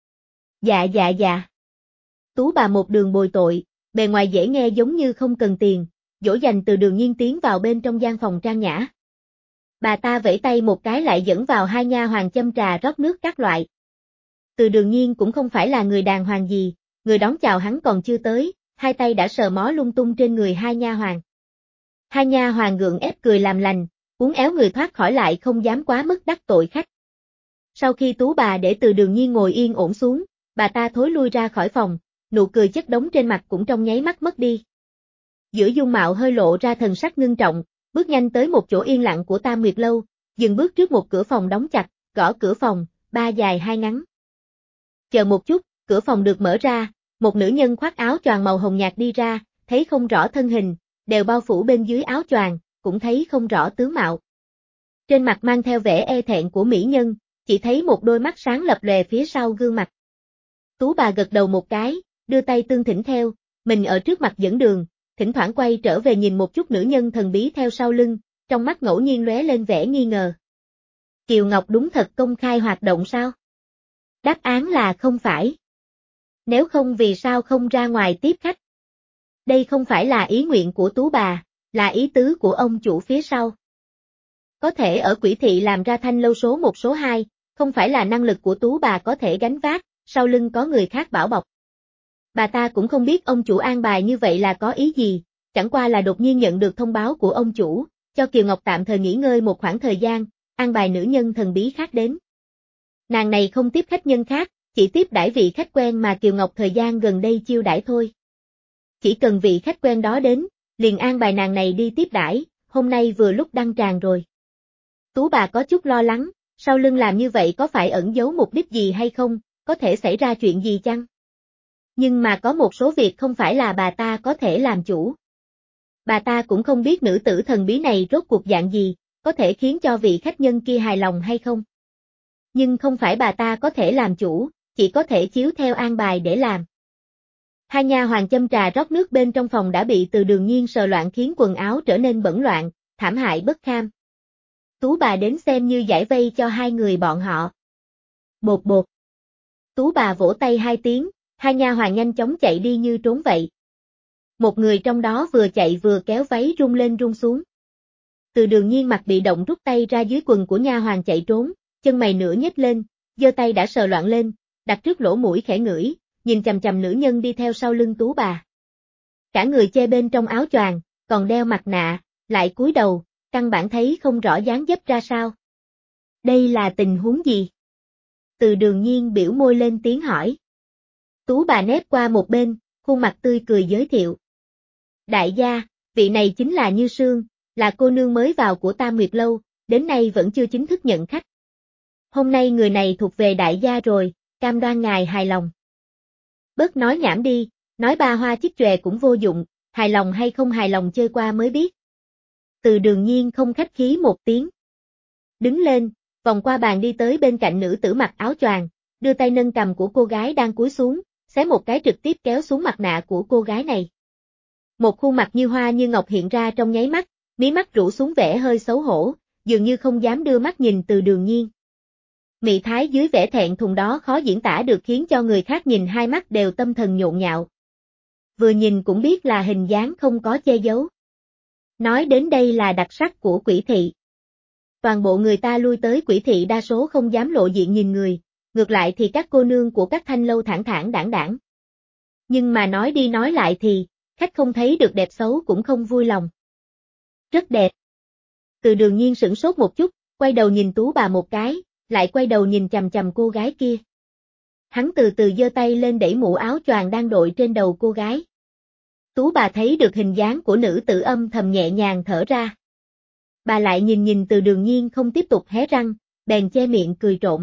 Dạ dạ dạ. Tú bà một đường bồi tội, bề ngoài dễ nghe giống như không cần tiền, dỗ dành Từ Đường Nhiên tiến vào bên trong gian phòng trang nhã. Bà ta vẫy tay một cái lại dẫn vào hai nha hoàn châm trà rót nước các loại. Từ Đường Nhiên cũng không phải là người đàng hoàng gì, người đón chào hắn còn chưa tới, hai tay đã sờ mó lung tung trên người hai nha hoàn. Hai nha hoàn gượng ép cười làm lành, uốn éo người thoát khỏi lại không dám quá mức đắc tội khách. Sau khi Tú bà để Từ Đường Nhiên ngồi yên ổn xuống, bà ta thối lui ra khỏi phòng, nụ cười chất đống trên mặt cũng trong nháy mắt mất đi. Giữa dung mạo hơi lộ ra thần sắc ngưng trọng, bước nhanh tới một chỗ yên lặng của Tam Nguyệt Lâu, dừng bước trước một cửa phòng đóng chặt, gõ cửa phòng, ba dài hai ngắn. Chờ một chút, cửa phòng được mở ra, một nữ nhân khoác áo choàng màu hồng nhạt đi ra, thấy không rõ thân hình, đều bao phủ bên dưới áo choàng, cũng thấy không rõ tướng mạo. Trên mặt mang theo vẻ e thẹn của mỹ nhân, chỉ thấy một đôi mắt sáng lập lòe phía sau gương mặt. Tú bà gật đầu một cái, đưa tay tương thỉnh theo, mình ở trước mặt dẫn đường, thỉnh thoảng quay trở về nhìn một chút nữ nhân thần bí theo sau lưng, trong mắt ngẫu nhiên lóe lên vẻ nghi ngờ. Kiều Ngọc đúng thật công khai hoạt động sao? Đáp án là không phải. Nếu không vì sao không ra ngoài tiếp khách? Đây không phải là ý nguyện của Tú bà, là ý tứ của ông chủ phía sau. Có thể ở Quỷ Thị làm ra Thanh Lâu số một số hai, không phải là năng lực của Tú bà có thể gánh vác, sau lưng có người khác bảo bọc. Bà ta cũng không biết ông chủ an bài như vậy là có ý gì, chẳng qua là đột nhiên nhận được thông báo của ông chủ, cho Kiều Ngọc tạm thời nghỉ ngơi một khoảng thời gian, an bài nữ nhân thần bí khác đến. Nàng này không tiếp khách nhân khác, chỉ tiếp đãi vị khách quen mà Kiều Ngọc thời gian gần đây chiêu đãi thôi. Chỉ cần vị khách quen đó đến, liền an bài nàng này đi tiếp đãi, hôm nay vừa lúc đăng tràng rồi. Tú bà có chút lo lắng, sau lưng làm như vậy có phải ẩn giấu mục đích gì hay không, có thể xảy ra chuyện gì chăng? Nhưng mà có một số việc không phải là bà ta có thể làm chủ. Bà ta cũng không biết nữ tử thần bí này rốt cuộc dạng gì, có thể khiến cho vị khách nhân kia hài lòng hay không. Nhưng không phải bà ta có thể làm chủ, chỉ có thể chiếu theo an bài để làm. Hai nha hoàn châm trà rót nước bên trong phòng đã bị Từ Đường Nhiên sờ loạn khiến quần áo trở nên bẩn loạn, thảm hại bất kham. Tú bà đến xem như giải vây cho hai người bọn họ. Bột bột. Tú bà vỗ tay hai tiếng, hai nha hoàn nhanh chóng chạy đi như trốn vậy. Một người trong đó vừa chạy vừa kéo váy rung lên rung xuống. Từ Đường Nhiên mặt bị động rút tay ra dưới quần của nha hoàn chạy trốn, chân mày nửa nhếch lên, giơ tay đã sờ loạn lên, đặt trước lỗ mũi khẽ ngửi, nhìn chằm chằm nữ nhân đi theo sau lưng Tú bà. Cả người che bên trong áo choàng, còn đeo mặt nạ, lại cúi đầu, căn bản thấy không rõ dáng dấp ra sao. Đây là tình huống gì? Từ Đường Nhiên biểu môi lên tiếng hỏi. Tú bà nép qua một bên, khuôn mặt tươi cười giới thiệu. Đại gia, vị này chính là Như Sương, là cô nương mới vào của Tam Nguyệt Lâu, đến nay vẫn chưa chính thức nhận khách. Hôm nay người này thuộc về đại gia rồi, cam đoan ngài hài lòng. Bớt nói nhảm đi, nói ba hoa chiếc chòe cũng vô dụng, hài lòng hay không hài lòng chơi qua mới biết. Từ Đường Nhiên không khách khí một tiếng. Đứng lên, vòng qua bàn đi tới bên cạnh nữ tử mặc áo choàng, đưa tay nâng cằm của cô gái đang cúi xuống, xé một cái trực tiếp kéo xuống mặt nạ của cô gái này. Một khuôn mặt như hoa như ngọc hiện ra trong nháy mắt, mí mắt rũ xuống vẻ hơi xấu hổ, dường như không dám đưa mắt nhìn Từ Đường Nhiên. Mị thái dưới vẻ thẹn thùng đó khó diễn tả được khiến cho người khác nhìn hai mắt đều tâm thần nhộn nhạo. Vừa nhìn cũng biết là hình dáng không có che giấu. Nói đến đây là đặc sắc của Quỷ Thị. Toàn bộ người ta lui tới Quỷ Thị đa số không dám lộ diện nhìn người, ngược lại thì các cô nương của các thanh lâu thản thản đảng đảng. Nhưng mà nói đi nói lại thì, khách không thấy được đẹp xấu cũng không vui lòng. Rất đẹp. Từ Đường Nhiên sửng sốt một chút, quay đầu nhìn Tú bà một cái, lại quay đầu nhìn chằm chằm cô gái kia. Hắn từ từ giơ tay lên đẩy mũ áo choàng đang đội trên đầu cô gái. Tú bà thấy được hình dáng của nữ tử âm thầm nhẹ nhàng thở ra. Bà lại nhìn nhìn Từ Đường Nhiên không tiếp tục hé răng, bèn che miệng cười trộm.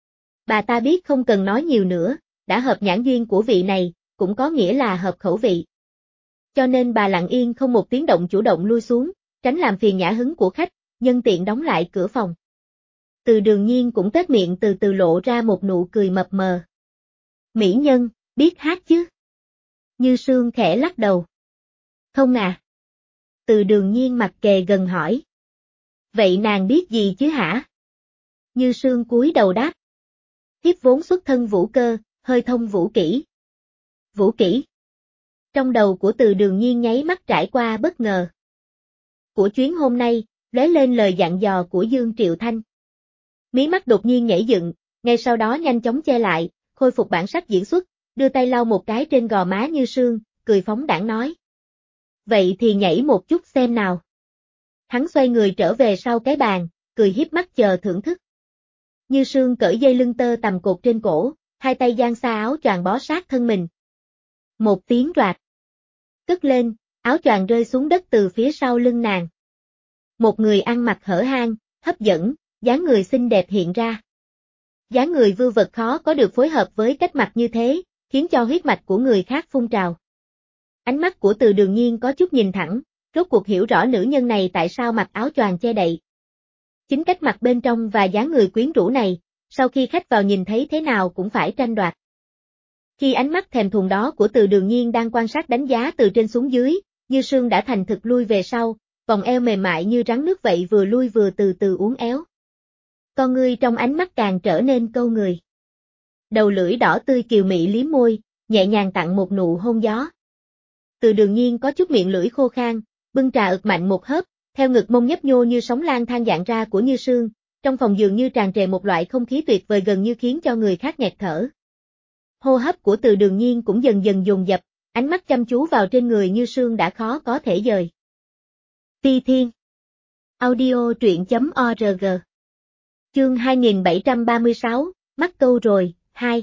Bà ta biết không cần nói nhiều nữa, đã hợp nhãn duyên của vị này, cũng có nghĩa là hợp khẩu vị. Cho nên bà lặng yên không một tiếng động chủ động lui xuống, tránh làm phiền nhã hứng của khách, nhân tiện đóng lại cửa phòng. Từ Đường Nhiên cũng tét miệng từ từ lộ ra một nụ cười mập mờ. Mỹ nhân, biết hát chứ? Như Sương khẽ lắc đầu. Không à. Từ Đường Nhiên mặt kề gần hỏi. Vậy nàng biết gì chứ hả? Như Sương cúi đầu đáp. Thiếp vốn xuất thân vũ cơ, hơi thông vũ kỹ. Vũ kỹ. Trong đầu của Từ Đường Nhiên nháy mắt trải qua bất ngờ. Của chuyến hôm nay, lóe lên lời dặn dò của Dương Triệu Thanh. Mí mắt đột nhiên nhảy dựng, ngay sau đó nhanh chóng che lại, khôi phục bản sắc diễn xuất, đưa tay lau một cái trên gò má Như Sương, cười phóng đãng nói. Vậy thì nhảy một chút xem nào. Hắn xoay người trở về sau cái bàn, cười hiếp mắt chờ thưởng thức. Như Sương cởi dây lưng tơ tằm cột trên cổ, hai tay giang xa áo choàng bó sát thân mình. Một tiếng roạt. Cất lên, áo choàng rơi xuống đất từ phía sau lưng nàng. Một người ăn mặc hở hang, hấp dẫn, dáng người xinh đẹp hiện ra. Dáng người vưu vật khó có được phối hợp với cách mặc như thế, khiến cho huyết mạch của người khác phun trào. Ánh mắt của Từ Đường Nhiên có chút nhìn thẳng, rốt cuộc hiểu rõ nữ nhân này tại sao mặc áo choàng che đậy. Chính cách mặc bên trong và dáng người quyến rũ này, sau khi khách vào nhìn thấy thế nào cũng phải tranh đoạt. Khi ánh mắt thèm thuồng đó của Từ Đường Nhiên đang quan sát đánh giá từ trên xuống dưới, Như Sương đã thành thực lui về sau, vòng eo mềm mại như rắn nước vậy vừa lui vừa từ từ uốn éo. Con ngươi trong ánh mắt càng trở nên câu người. Đầu lưỡi đỏ tươi kiều mị liếm môi, nhẹ nhàng tặng một nụ hôn gió. Từ Đường Nhiên có chút miệng lưỡi khô khan, bưng trà ực mạnh một hớp, theo ngực mông nhấp nhô như sóng lang thang dạng ra của Như Sương, trong phòng dường như tràn trề một loại không khí tuyệt vời gần như khiến cho người khác nghẹt thở. Hô hấp của Từ Đường Nhiên cũng dần dần dồn dập, ánh mắt chăm chú vào trên người Như Sương đã khó có thể dời. Phi Thiên Audio truyện chấm org Chương hai nghìn bảy trăm ba mươi sáu, mắc câu rồi, hai.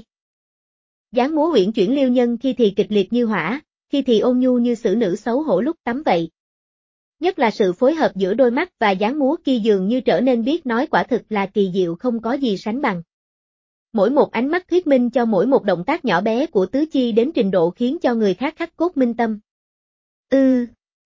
Dáng múa uyển chuyển Liêu Nhân khi thì kịch liệt như hỏa, khi thì ôn nhu như xử nữ xấu hổ lúc tắm vậy. Nhất là sự phối hợp giữa đôi mắt và dáng múa kia dường như trở nên biết nói quả thực là kỳ diệu không có gì sánh bằng. Mỗi một ánh mắt thuyết minh cho mỗi một động tác nhỏ bé của tứ chi đến trình độ khiến cho người khác khắc cốt minh tâm. Ư.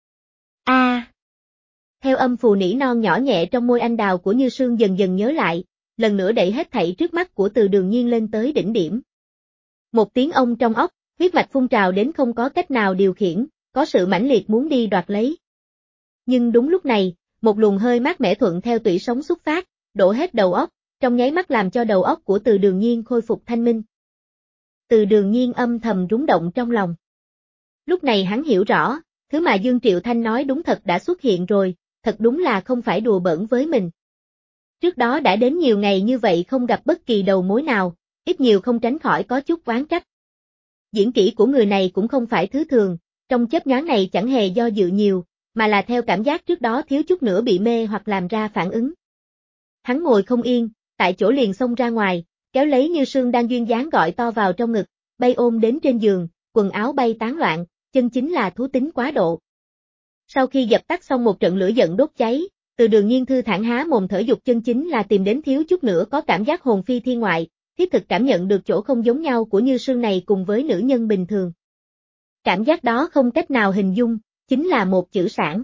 A. À. Theo âm phù nỉ non nhỏ nhẹ trong môi anh đào của Như Sương dần dần nhớ lại, lần nữa đẩy hết thảy trước mắt của Từ Đường Nhiên lên tới đỉnh điểm. Một tiếng ông trong óc, huyết mạch phun trào đến không có cách nào điều khiển, có sự mãnh liệt muốn đi đoạt lấy. Nhưng đúng lúc này, một luồng hơi mát mẻ thuận theo tủy sống xuất phát, đổ hết đầu óc, trong nháy mắt làm cho đầu óc của Từ Đường Nhiên khôi phục thanh minh. Từ Đường Nhiên âm thầm rúng động trong lòng. Lúc này hắn hiểu rõ, thứ mà Dương Triệu Thanh nói đúng thật đã xuất hiện rồi, thật đúng là không phải đùa bỡn với mình. Trước đó đã đến nhiều ngày như vậy không gặp bất kỳ đầu mối nào, ít nhiều không tránh khỏi có chút oán trách. Diễn kỹ của người này cũng không phải thứ thường, trong chớp nhoáng này chẳng hề do dự nhiều, mà là theo cảm giác trước đó thiếu chút nữa bị mê hoặc làm ra phản ứng. Hắn ngồi không yên, tại chỗ liền xông ra ngoài, kéo lấy Như Sương đang duyên dáng gọi to vào trong ngực, bay ôm đến trên giường, quần áo bay tán loạn, chân chính là thú tính quá độ. Sau khi dập tắt xong một trận lửa giận đốt cháy, Từ Đường Nhiên thư thản há mồm thở dục chân chính là tìm đến thiếu chút nữa có cảm giác hồn phi thiên ngoại, thiết thực cảm nhận được chỗ không giống nhau của Như Sương này cùng với nữ nhân bình thường. Cảm giác đó không cách nào hình dung, chính là một chữ sản.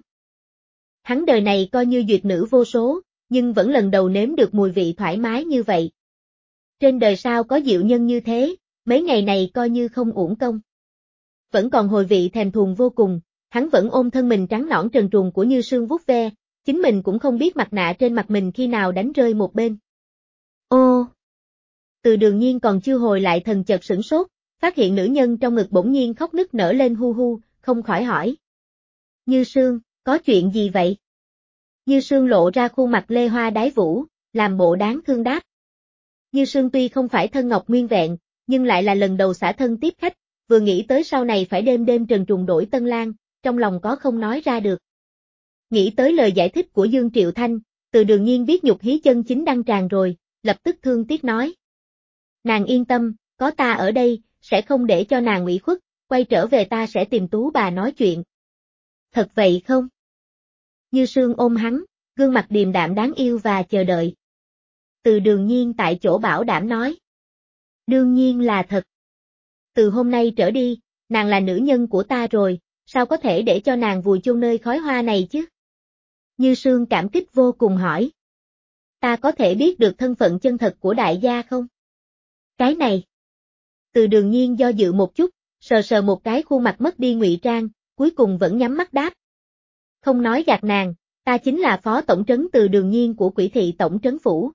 Hắn đời này coi như duyệt nữ vô số, nhưng vẫn lần đầu nếm được mùi vị thoải mái như vậy. Trên đời sao có diệu nhân như thế, mấy ngày này coi như không uổng công. Vẫn còn hồi vị thèm thuồng vô cùng, hắn vẫn ôm thân mình trắng nõn trần truồng của Như Sương vuốt ve, chính mình cũng không biết mặt nạ trên mặt mình khi nào đánh rơi một bên. Ô! Từ Đường Nhiên còn chưa hồi lại thần chợt sửng sốt, phát hiện nữ nhân trong ngực bỗng nhiên khóc nức nở lên hu hu, không khỏi hỏi. Như Sương, có chuyện gì vậy? Như Sương lộ ra khuôn mặt lê hoa đái vũ, làm bộ đáng thương đáp. Như Sương tuy không phải thân ngọc nguyên vẹn, nhưng lại là lần đầu xả thân tiếp khách, vừa nghĩ tới sau này phải đêm đêm trần truồng đổi tân lang, trong lòng có không nói ra được. Nghĩ tới lời giải thích của Dương Triệu Thanh, Từ Đường Nhiên biết nhục hí chân chính đăng tràn rồi, lập tức thương tiếc nói. Nàng yên tâm, có ta ở đây, sẽ không để cho nàng ủy khuất, quay trở về ta sẽ tìm Tú bà nói chuyện. Thật vậy không? Như Sương ôm hắn, gương mặt điềm đạm đáng yêu và chờ đợi. Từ Đường Nhiên tại chỗ bảo đảm nói. Đương nhiên là thật. Từ hôm nay trở đi, nàng là nữ nhân của ta rồi, sao có thể để cho nàng vùi chôn nơi khói hoa này chứ? Như Sương cảm kích vô cùng hỏi. Ta có thể biết được thân phận chân thật của đại gia không? Cái này. Từ Đường Nhiên do dự một chút, sờ sờ một cái khuôn mặt mất đi ngụy trang, cuối cùng vẫn nhắm mắt đáp. Không nói gạt nàng, ta chính là phó tổng trấn Từ Đường Nhiên của Quỷ thị tổng trấn phủ.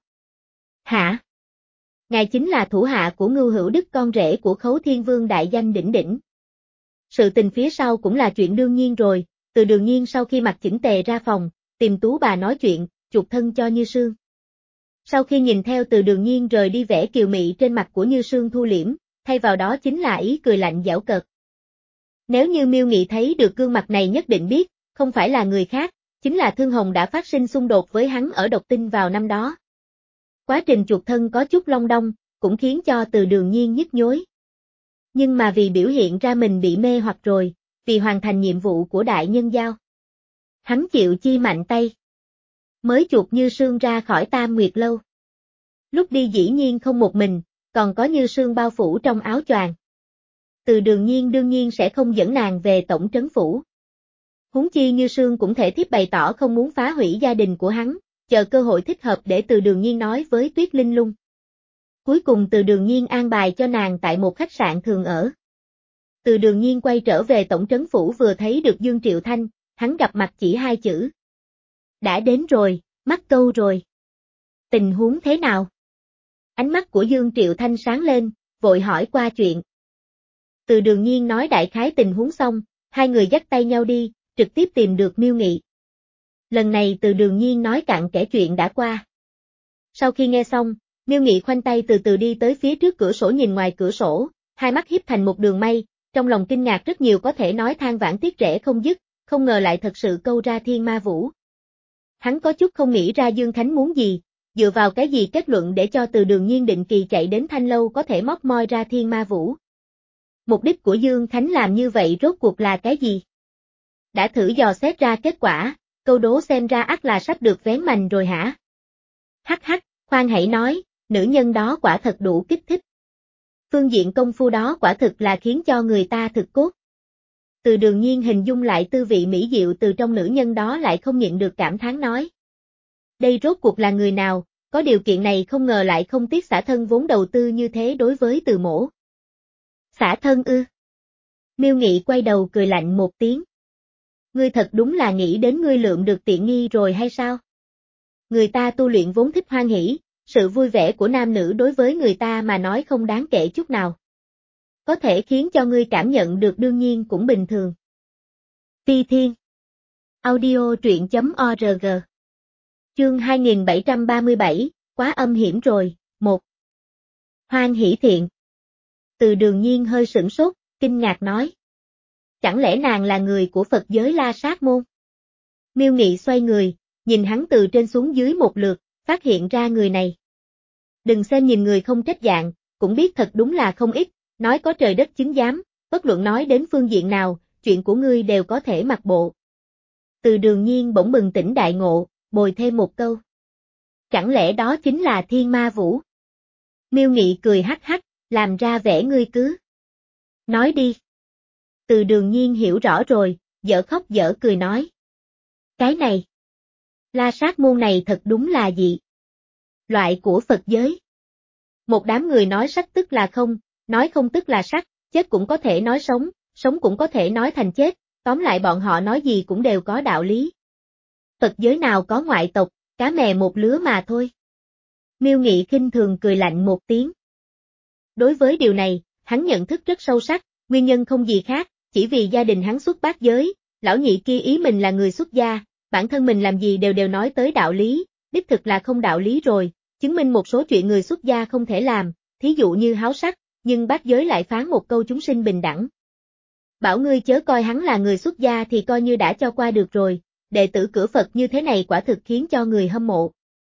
Hả? Ngài chính là thủ hạ của Ngưu Hữu Đức con rể của Khấu Thiên Vương đại danh đỉnh đỉnh. Sự tình phía sau cũng là chuyện đương nhiên rồi, Từ Đường Nhiên sau khi mặc chỉnh tề ra phòng, tìm Tú bà nói chuyện, chuộc thân cho Như Sương. Sau khi nhìn theo Từ Đường Nhiên rời đi, vẻ kiều mị trên mặt của Như Sương thu liễm, thay vào đó chính là ý cười lạnh giảo cợt. Nếu như Miêu Nghị thấy được gương mặt này nhất định biết, không phải là người khác, chính là Thương Hồng đã phát sinh xung đột với hắn ở Độc Tinh vào năm đó. Quá trình chuộc thân có chút long đong, cũng khiến cho Từ Đường Nhiên nhức nhối. Nhưng mà vì biểu hiện ra mình bị mê hoặc rồi, vì hoàn thành nhiệm vụ của đại nhân giao, hắn chịu chi mạnh tay. Mới chuộc Như Sương ra khỏi Tam Nguyệt Lâu. Lúc đi dĩ nhiên không một mình, còn có Như Sương bao phủ trong áo choàng. Từ Đường Nhiên đương nhiên sẽ không dẫn nàng về tổng trấn phủ. Huống chi Như Sương cũng thể thiếp bày tỏ không muốn phá hủy gia đình của hắn, chờ cơ hội thích hợp để Từ Đường Nhiên nói với Tuyết Linh Lung. Cuối cùng Từ Đường Nhiên an bài cho nàng tại một khách sạn thường ở. Từ Đường Nhiên quay trở về tổng trấn phủ vừa thấy được Dương Triệu Thanh, hắn gặp mặt chỉ hai chữ. Đã đến rồi, mắc câu rồi. Tình huống thế nào? Ánh mắt của Dương Triệu Thanh sáng lên, vội hỏi qua chuyện. Từ Đường Nhiên nói đại khái tình huống xong, hai người dắt tay nhau đi, trực tiếp tìm được Miêu Nghị. Lần này Từ Đường Nhiên nói cặn kẽ chuyện đã qua. Sau khi nghe xong, Miêu Nghị khoanh tay từ từ đi tới phía trước cửa sổ nhìn ngoài cửa sổ, hai mắt híp thành một đường may, trong lòng kinh ngạc rất nhiều, có thể nói than vãn tiếc rẻ không dứt, không ngờ lại thật sự câu ra Thiên Ma Vũ. Hắn có chút không nghĩ ra Dương Khánh muốn gì, dựa vào cái gì kết luận để cho Từ Đường Nhiên định kỳ chạy đến Thanh Lâu có thể móc moi ra Thiên Ma Vũ. Mục đích của Dương Khánh làm như vậy rốt cuộc là cái gì? Đã thử dò xét ra kết quả, câu đố xem ra ắt là sắp được vén mành rồi hả? Hắc hắc, khoan hãy nói, nữ nhân đó quả thật đủ kích thích. Phương diện công phu đó quả thực là khiến cho người ta thực cốt. Từ Đường Nhiên hình dung lại tư vị mỹ diệu từ trong nữ nhân đó lại không nhịn được cảm thán nói. Đây rốt cuộc là người nào, có điều kiện này không ngờ lại không tiếc xả thân vốn đầu tư như thế đối với Từ mỗ. Xả thân ư? Miêu Nghị quay đầu cười lạnh một tiếng. Ngươi thật đúng là nghĩ đến ngươi lượm được tiện nghi rồi hay sao? Người ta tu luyện vốn thích hoan hỉ, sự vui vẻ của nam nữ đối với người ta mà nói không đáng kể chút nào. Có thể khiến cho ngươi cảm nhận được đương nhiên cũng bình thường. Phi Thiên Audio truyện.org Chương hai nghìn bảy trăm ba mươi bảy, quá âm hiểm rồi, một. Hoan hỷ thiện. Từ Đường Nhiên hơi sửng sốt, kinh ngạc nói. Chẳng lẽ nàng là người của Phật giới La Sát môn? Miêu Nghị xoay người, nhìn hắn từ trên xuống dưới một lượt, phát hiện ra người này. Đừng xem nhìn người không trách dạng, cũng biết thật đúng là không ít, nói có trời đất chứng giám, bất luận nói đến phương diện nào, chuyện của ngươi đều có thể mặc bộ. Từ Đường Nhiên bỗng bừng tỉnh đại ngộ, bồi thêm một câu. Chẳng lẽ đó chính là Thiên Ma Vũ? Miêu Nghị cười hắc hắc, làm ra vẻ ngươi cứ. Nói đi. Từ Đường Nhiên hiểu rõ rồi, dở khóc dở cười nói. Cái này. La Sát môn này thật đúng là dị. Loại của Phật giới. Một đám người nói sắc tức là không, nói không tức là sắc, chết cũng có thể nói sống, sống cũng có thể nói thành chết, tóm lại bọn họ nói gì cũng đều có đạo lý. Phật giới nào có ngoại tộc, cá mè một lứa mà thôi. Miêu Nghị khinh thường cười lạnh một tiếng. Đối với điều này, hắn nhận thức rất sâu sắc, nguyên nhân không gì khác, chỉ vì gia đình hắn xuất bát giới, lão nhị kia ý mình là người xuất gia, bản thân mình làm gì đều đều nói tới đạo lý, đích thực là không đạo lý rồi, chứng minh một số chuyện người xuất gia không thể làm, thí dụ như háo sắc, nhưng bát giới lại phán một câu chúng sinh bình đẳng. Bảo ngươi chớ coi hắn là người xuất gia thì coi như đã cho qua được rồi, đệ tử cửa Phật như thế này quả thực khiến cho người hâm mộ.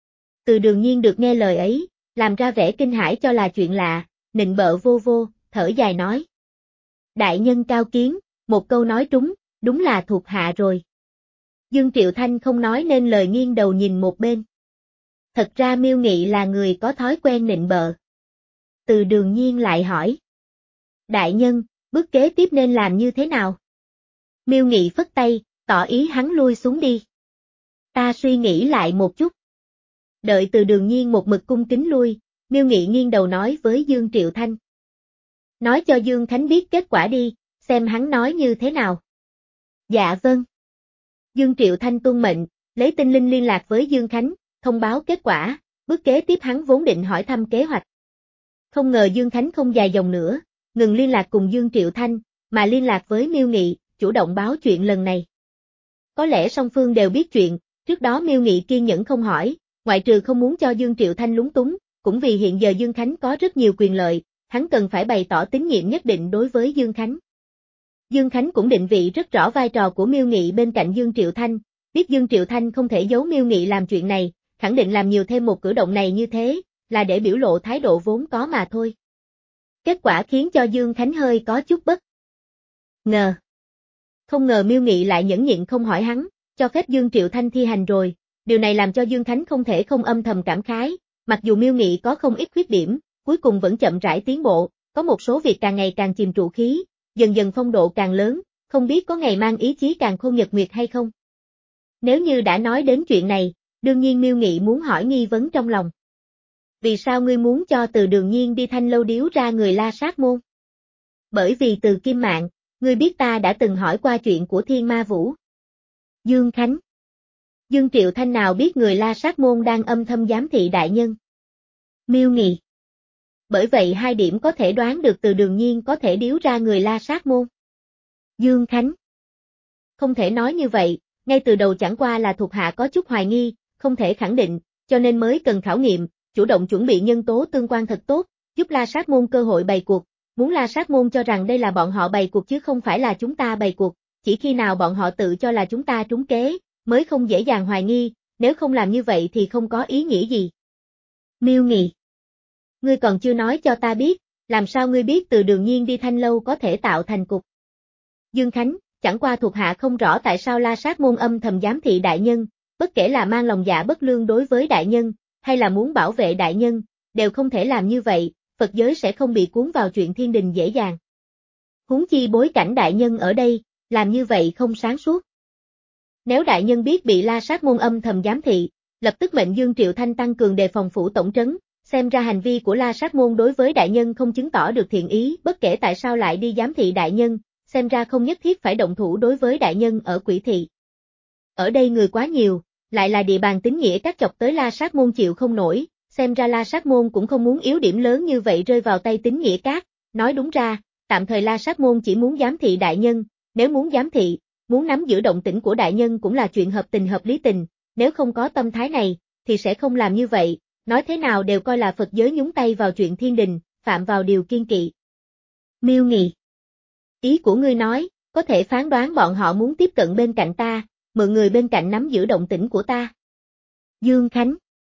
Từ Đường Nhiên được nghe lời ấy, làm ra vẻ kinh hãi cho là chuyện lạ, nịnh bợ vô vô, thở dài nói. Đại nhân cao kiến, một câu nói trúng, đúng là thuộc hạ rồi. Dương Triệu Thanh không nói nên lời nghiêng đầu nhìn một bên. Thật ra Miêu Nghị là người có thói quen nịnh bợ. Từ Đường Nhiên lại hỏi. Đại nhân, bước kế tiếp nên làm như thế nào? Miêu Nghị phất tay, tỏ ý hắn lui xuống đi. Ta suy nghĩ lại một chút. Đợi Từ Đường Nhiên một mực cung kính lui, Miêu Nghị nghiêng đầu nói với Dương Triệu Thanh. Nói cho Dương Khánh biết kết quả đi, xem hắn nói như thế nào. Dạ vâng. Dương Triệu Thanh tuân mệnh, lấy tinh linh liên lạc với Dương Khánh, thông báo kết quả, bước kế tiếp hắn vốn định hỏi thăm kế hoạch. Không ngờ Dương Khánh không dài dòng nữa, ngừng liên lạc cùng Dương Triệu Thanh, mà liên lạc với Miêu Nghị, chủ động báo chuyện lần này. Có lẽ song phương đều biết chuyện, Trước đó Miêu Nghị kiên nhẫn không hỏi, ngoại trừ không muốn cho Dương Triệu Thanh lúng túng, cũng vì hiện giờ Dương Khánh có rất nhiều quyền lợi, hắn cần phải bày tỏ tín nhiệm nhất định đối với Dương Khánh. Dương Khánh cũng định vị rất rõ vai trò của Miêu Nghị bên cạnh Dương Triệu Thanh, biết Dương Triệu Thanh không thể giấu Miêu Nghị làm chuyện này, khẳng định làm nhiều thêm một cử động này như thế, là để biểu lộ thái độ vốn có mà thôi. Kết quả khiến cho Dương Khánh hơi có chút bất ngờ. Không ngờ Miêu Nghị lại nhẫn nhịn không hỏi hắn, cho phép Dương Triệu Thanh thi hành rồi, điều này làm cho Dương Khánh không thể không âm thầm cảm khái, mặc dù Miêu Nghị có không ít khuyết điểm, cuối cùng vẫn chậm rãi tiến bộ, có một số việc càng ngày càng chìm trụ khí, dần dần phong độ càng lớn, không biết có ngày mang ý chí càng khôn nhật nguyệt hay không. Nếu như đã nói đến chuyện này, đương nhiên Miêu Nghị muốn hỏi nghi vấn trong lòng. Vì sao ngươi muốn cho Từ Đường Nhiên đi Thanh Lâu điếu ra người La Sát Môn? Bởi vì Từ Kim Mạn, ngươi biết ta đã từng hỏi qua chuyện của Thiên Ma Vũ. Dương Khánh. Dương Triệu Thanh nào biết người La Sát Môn đang âm thầm giám thị đại nhân? Miêu Nghị. Bởi vậy hai điểm có thể đoán được Từ Đường Nhiên có thể điếu ra người La Sát Môn. Dương Khánh. Không thể nói như vậy, ngay từ đầu chẳng qua là thuộc hạ có chút hoài nghi, không thể khẳng định, cho nên mới cần khảo nghiệm, chủ động chuẩn bị nhân tố tương quan thật tốt, giúp La Sát Môn cơ hội bày cuộc, muốn La Sát Môn cho rằng đây là bọn họ bày cuộc chứ không phải là chúng ta bày cuộc, chỉ khi nào bọn họ tự cho là chúng ta trúng kế, mới không dễ dàng hoài nghi, nếu không làm như vậy thì không có ý nghĩa gì. Miêu Nghị. Ngươi còn chưa nói cho ta biết, làm sao ngươi biết Từ Đường Nhiên đi Thanh Lâu có thể tạo thành cục? Dương Khánh, chẳng qua thuộc hạ không rõ tại sao La Sát Môn âm thầm giám thị đại nhân, bất kể là mang lòng dạ bất lương đối với đại nhân, hay là muốn bảo vệ đại nhân, đều không thể làm như vậy, Phật giới sẽ không bị cuốn vào chuyện thiên đình dễ dàng. Huống chi bối cảnh đại nhân ở đây, làm như vậy không sáng suốt. Nếu đại nhân biết bị La Sát Môn âm thầm giám thị, lập tức mệnh Dương Triệu Thanh tăng cường đề phòng phủ tổng trấn, xem ra hành vi của La Sát Môn đối với đại nhân không chứng tỏ được thiện ý, bất kể tại sao lại đi giám thị đại nhân, xem ra không nhất thiết phải động thủ đối với đại nhân ở Quỷ Thị. Ở đây người quá nhiều, lại là địa bàn tín nghĩa các chọc tới La Sát Môn chịu không nổi, xem ra La Sát Môn cũng không muốn yếu điểm lớn như vậy rơi vào tay tín nghĩa các, nói đúng ra, tạm thời La Sát Môn chỉ muốn giám thị đại nhân, nếu muốn giám thị, muốn nắm giữ động tĩnh của đại nhân cũng là chuyện hợp tình hợp lý tình, nếu không có tâm thái này, thì sẽ không làm như vậy, nói thế nào đều coi là Phật giới nhúng tay vào chuyện thiên đình, phạm vào điều kiên kỵ. Miêu Nghị. Ý của ngươi nói, có thể phán đoán bọn họ muốn tiếp cận bên cạnh ta, mượn người bên cạnh nắm giữ động tĩnh của ta. Dương Khánh.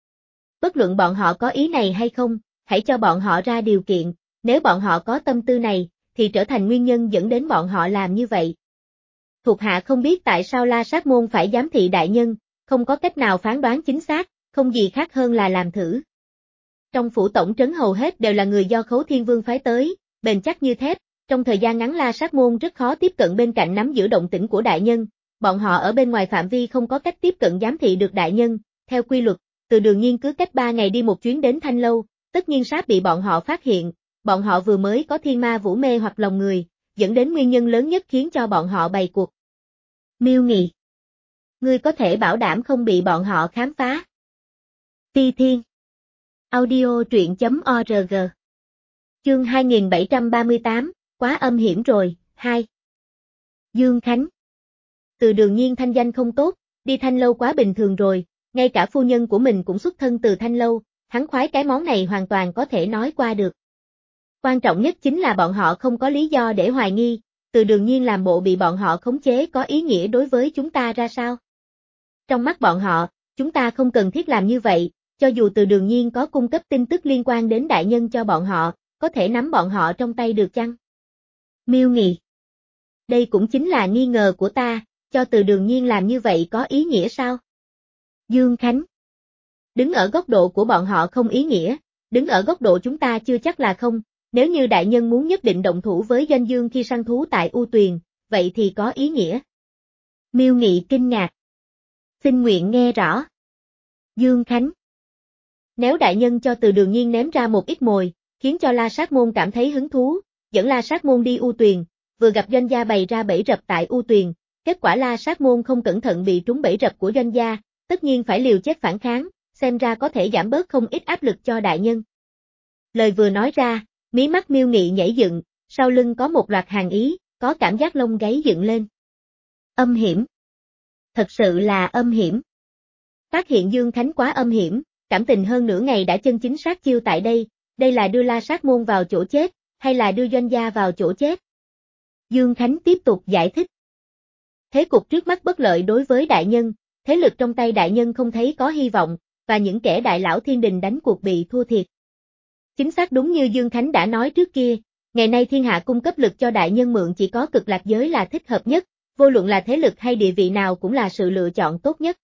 Bất luận bọn họ có ý này hay không, hãy cho bọn họ ra điều kiện, nếu bọn họ có tâm tư này, thì trở thành nguyên nhân dẫn đến bọn họ làm như vậy. Thuộc hạ không biết tại sao La Sát Môn phải giám thị đại nhân, không có cách nào phán đoán chính xác, không gì khác hơn là làm thử. Trong phủ tổng trấn hầu hết đều là người do Khấu Thiên Vương phái tới, bền chắc như thép, trong thời gian ngắn La Sát Môn rất khó tiếp cận bên cạnh nắm giữ động tĩnh của đại nhân, bọn họ ở bên ngoài phạm vi không có cách tiếp cận giám thị được đại nhân, theo quy luật, Từ Đường Nhiên cứ cách ba ngày đi một chuyến đến Thanh Lâu, tất nhiên sắp bị bọn họ phát hiện, bọn họ vừa mới có Thiên Ma Vũ mê hoặc lòng người, dẫn đến nguyên nhân lớn nhất khiến cho bọn họ bày cuộc. Miêu Nghị. Ngươi có thể bảo đảm không bị bọn họ khám phá. Ti Thiên. Audio truyện.org. Chương hai nghìn bảy trăm ba mươi tám, quá âm hiểm rồi, hai. Dương Khánh. Từ Đường Nhiên thanh danh không tốt, đi Thanh Lâu quá bình thường rồi, ngay cả phu nhân của mình cũng xuất thân từ Thanh Lâu, hắn khoái cái món này hoàn toàn có thể nói qua được. Quan trọng nhất chính là bọn họ không có lý do để hoài nghi, Từ Đường Nhiên làm bộ bị bọn họ khống chế có ý nghĩa đối với chúng ta ra sao. Trong mắt bọn họ, chúng ta không cần thiết làm như vậy, cho dù Từ Đường Nhiên có cung cấp tin tức liên quan đến đại nhân cho bọn họ, có thể nắm bọn họ trong tay được chăng? Miêu Nghị. Đây cũng chính là nghi ngờ của ta, cho Từ Đường Nhiên làm như vậy có ý nghĩa sao? Dương Khánh. Đứng ở góc độ của bọn họ không ý nghĩa, đứng ở góc độ chúng ta chưa chắc là không, nếu như đại nhân muốn nhất định động thủ với Doanh Dương khi săn thú tại U Tuyền, vậy thì có ý nghĩa. Miêu Nghị kinh ngạc. Xin nguyện nghe rõ. Dương Khánh. Nếu đại nhân cho Từ Đường Nhiên ném ra một ít mồi, khiến cho La Sát Môn cảm thấy hứng thú, dẫn La Sát Môn đi U Tuyền, vừa gặp Doanh gia bày ra bẫy rập tại U Tuyền, kết quả La Sát Môn không cẩn thận bị trúng bẫy rập của Doanh gia, tất nhiên phải liều chết phản kháng, xem ra có thể giảm bớt không ít áp lực cho đại nhân. Lời vừa nói ra, mí mắt Miêu Nghị nhảy dựng, sau lưng có một loạt hàng ý, có cảm giác lông gáy dựng lên. Âm hiểm. Thật sự là âm hiểm. Phát hiện Dương Khánh quá âm hiểm, cảm tình hơn nửa ngày đã chân chính sát chiêu tại đây, đây là đưa La Sát Môn vào chỗ chết, hay là đưa Doanh gia vào chỗ chết? Dương Khánh tiếp tục giải thích. Thế cục trước mắt bất lợi đối với đại nhân, thế lực trong tay đại nhân không thấy có hy vọng, và những kẻ đại lão thiên đình đánh cuộc bị thua thiệt. Chính xác đúng như Dương Khánh đã nói trước kia, ngày nay thiên hạ cung cấp lực cho đại nhân mượn chỉ có Cực Lạc giới là thích hợp nhất, vô luận là thế lực hay địa vị nào cũng là sự lựa chọn tốt nhất.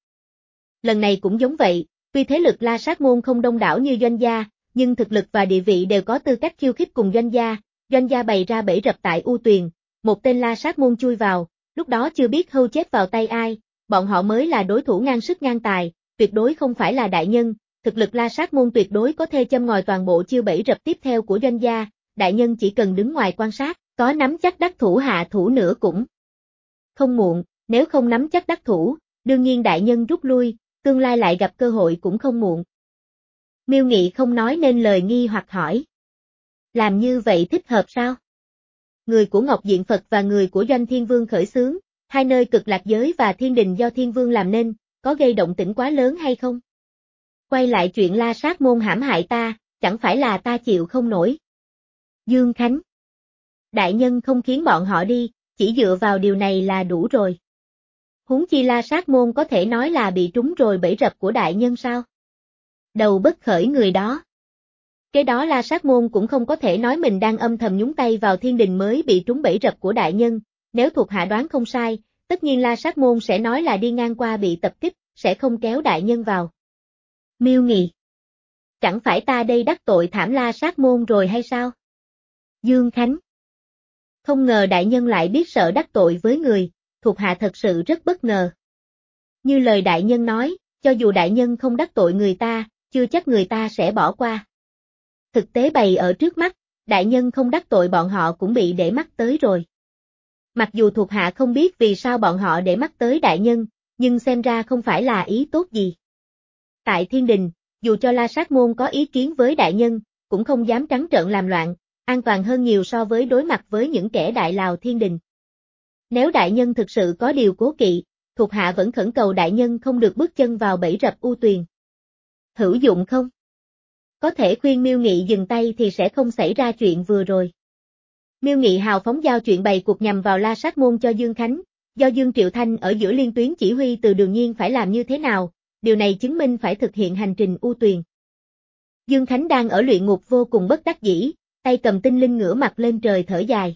Lần này cũng giống vậy, tuy thế lực La Sát Môn không đông đảo như Doanh gia, nhưng thực lực và địa vị đều có tư cách khiêu khích cùng Doanh gia, Doanh gia bày ra bẫy rập tại U Tuyền, một tên La Sát Môn chui vào, lúc đó chưa biết hưu chết vào tay ai, bọn họ mới là đối thủ ngang sức ngang tài, tuyệt đối không phải là đại nhân, thực lực La Sát Môn tuyệt đối có thể châm ngòi toàn bộ chiêu bẫy rập tiếp theo của Doanh gia, đại nhân chỉ cần đứng ngoài quan sát, có nắm chắc đắc thủ hạ thủ nữa cũng không muộn, nếu không nắm chắc đắc thủ, đương nhiên đại nhân rút lui, tương lai lại gặp cơ hội cũng không muộn. Miêu Nghị không nói nên lời nghi hoặc hỏi. Làm như vậy thích hợp sao? Người của Ngọc Diện Phật và người của Doanh Thiên Vương khởi xướng, hai nơi Cực Lạc giới và Thiên Đình do Thiên Vương làm nên, có gây động tĩnh quá lớn hay không? Quay lại chuyện La Sát Môn hãm hại ta, chẳng phải là ta chịu không nổi. Dương Khánh. Đại nhân không khiến bọn họ đi, chỉ dựa vào điều này là đủ rồi. Huống chi La Sát Môn có thể nói là bị trúng rồi bẫy rập của đại nhân sao? Đầu bất khởi người đó. Cái đó La Sát Môn cũng không có thể nói mình đang âm thầm nhúng tay vào Thiên Đình mới bị trúng bẫy rập của đại nhân, nếu thuộc hạ đoán không sai, tất nhiên La Sát Môn sẽ nói là đi ngang qua bị tập kích, sẽ không kéo đại nhân vào. Miêu Nghị. Chẳng phải ta đây đắc tội thảm La Sát Môn rồi hay sao? Dương Khánh. Không ngờ đại nhân lại biết sợ đắc tội với người, thuộc hạ thật sự rất bất ngờ. Như lời đại nhân nói, cho dù đại nhân không đắc tội người ta, chưa chắc người ta sẽ bỏ qua. Thực tế bày ở trước mắt, đại nhân không đắc tội bọn họ cũng bị để mắt tới rồi. Mặc dù thuộc hạ không biết vì sao bọn họ để mắt tới đại nhân, nhưng xem ra không phải là ý tốt gì. Tại Thiên Đình, dù cho La Sát Môn có ý kiến với đại nhân, cũng không dám trắng trợn làm loạn, an toàn hơn nhiều so với đối mặt với những kẻ đại lào Thiên Đình. Nếu đại nhân thực sự có điều cố kỵ, thuộc hạ vẫn khẩn cầu đại nhân không được bước chân vào bẫy rập U Tuyền. Hữu dụng không? Có thể khuyên Miêu Nghị dừng tay thì sẽ không xảy ra chuyện vừa rồi. Miêu Nghị hào phóng giao chuyện bày cuộc nhằm vào La Sát Môn cho Dương Khánh, do Dương Triệu Thanh ở giữa liên tuyến chỉ huy từ Đường Nhiên phải làm như thế nào, điều này chứng minh phải thực hiện hành trình U Tuyền. Dương Khánh đang ở luyện ngục vô cùng bất đắc dĩ, tay cầm tinh linh ngửa mặt lên trời thở dài.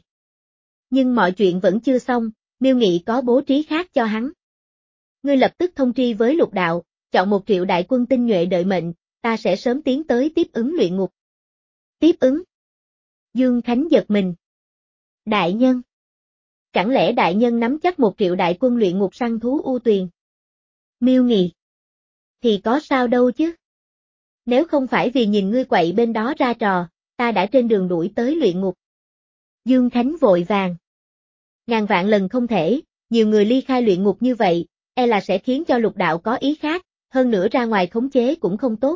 Nhưng mọi chuyện vẫn chưa xong, Miêu Nghị có bố trí khác cho hắn. Ngươi lập tức thông tri với Lục Đạo, chọn một triệu đại quân tinh nhuệ đợi mệnh, ta sẽ sớm tiến tới tiếp ứng luyện ngục. Tiếp ứng? Dương Khánh giật mình. Đại nhân? Chẳng lẽ đại nhân nắm chắc một triệu đại quân luyện ngục săn thú U Tuyền? Miêu Nghị. Thì có sao đâu chứ? Nếu không phải vì nhìn ngươi quậy bên đó ra trò, ta đã trên đường đuổi tới luyện ngục. Dương Khánh vội vàng. Ngàn vạn lần không thể, nhiều người ly khai luyện ngục như vậy, e là sẽ khiến cho Lục Đạo có ý khác, hơn nữa ra ngoài khống chế cũng không tốt.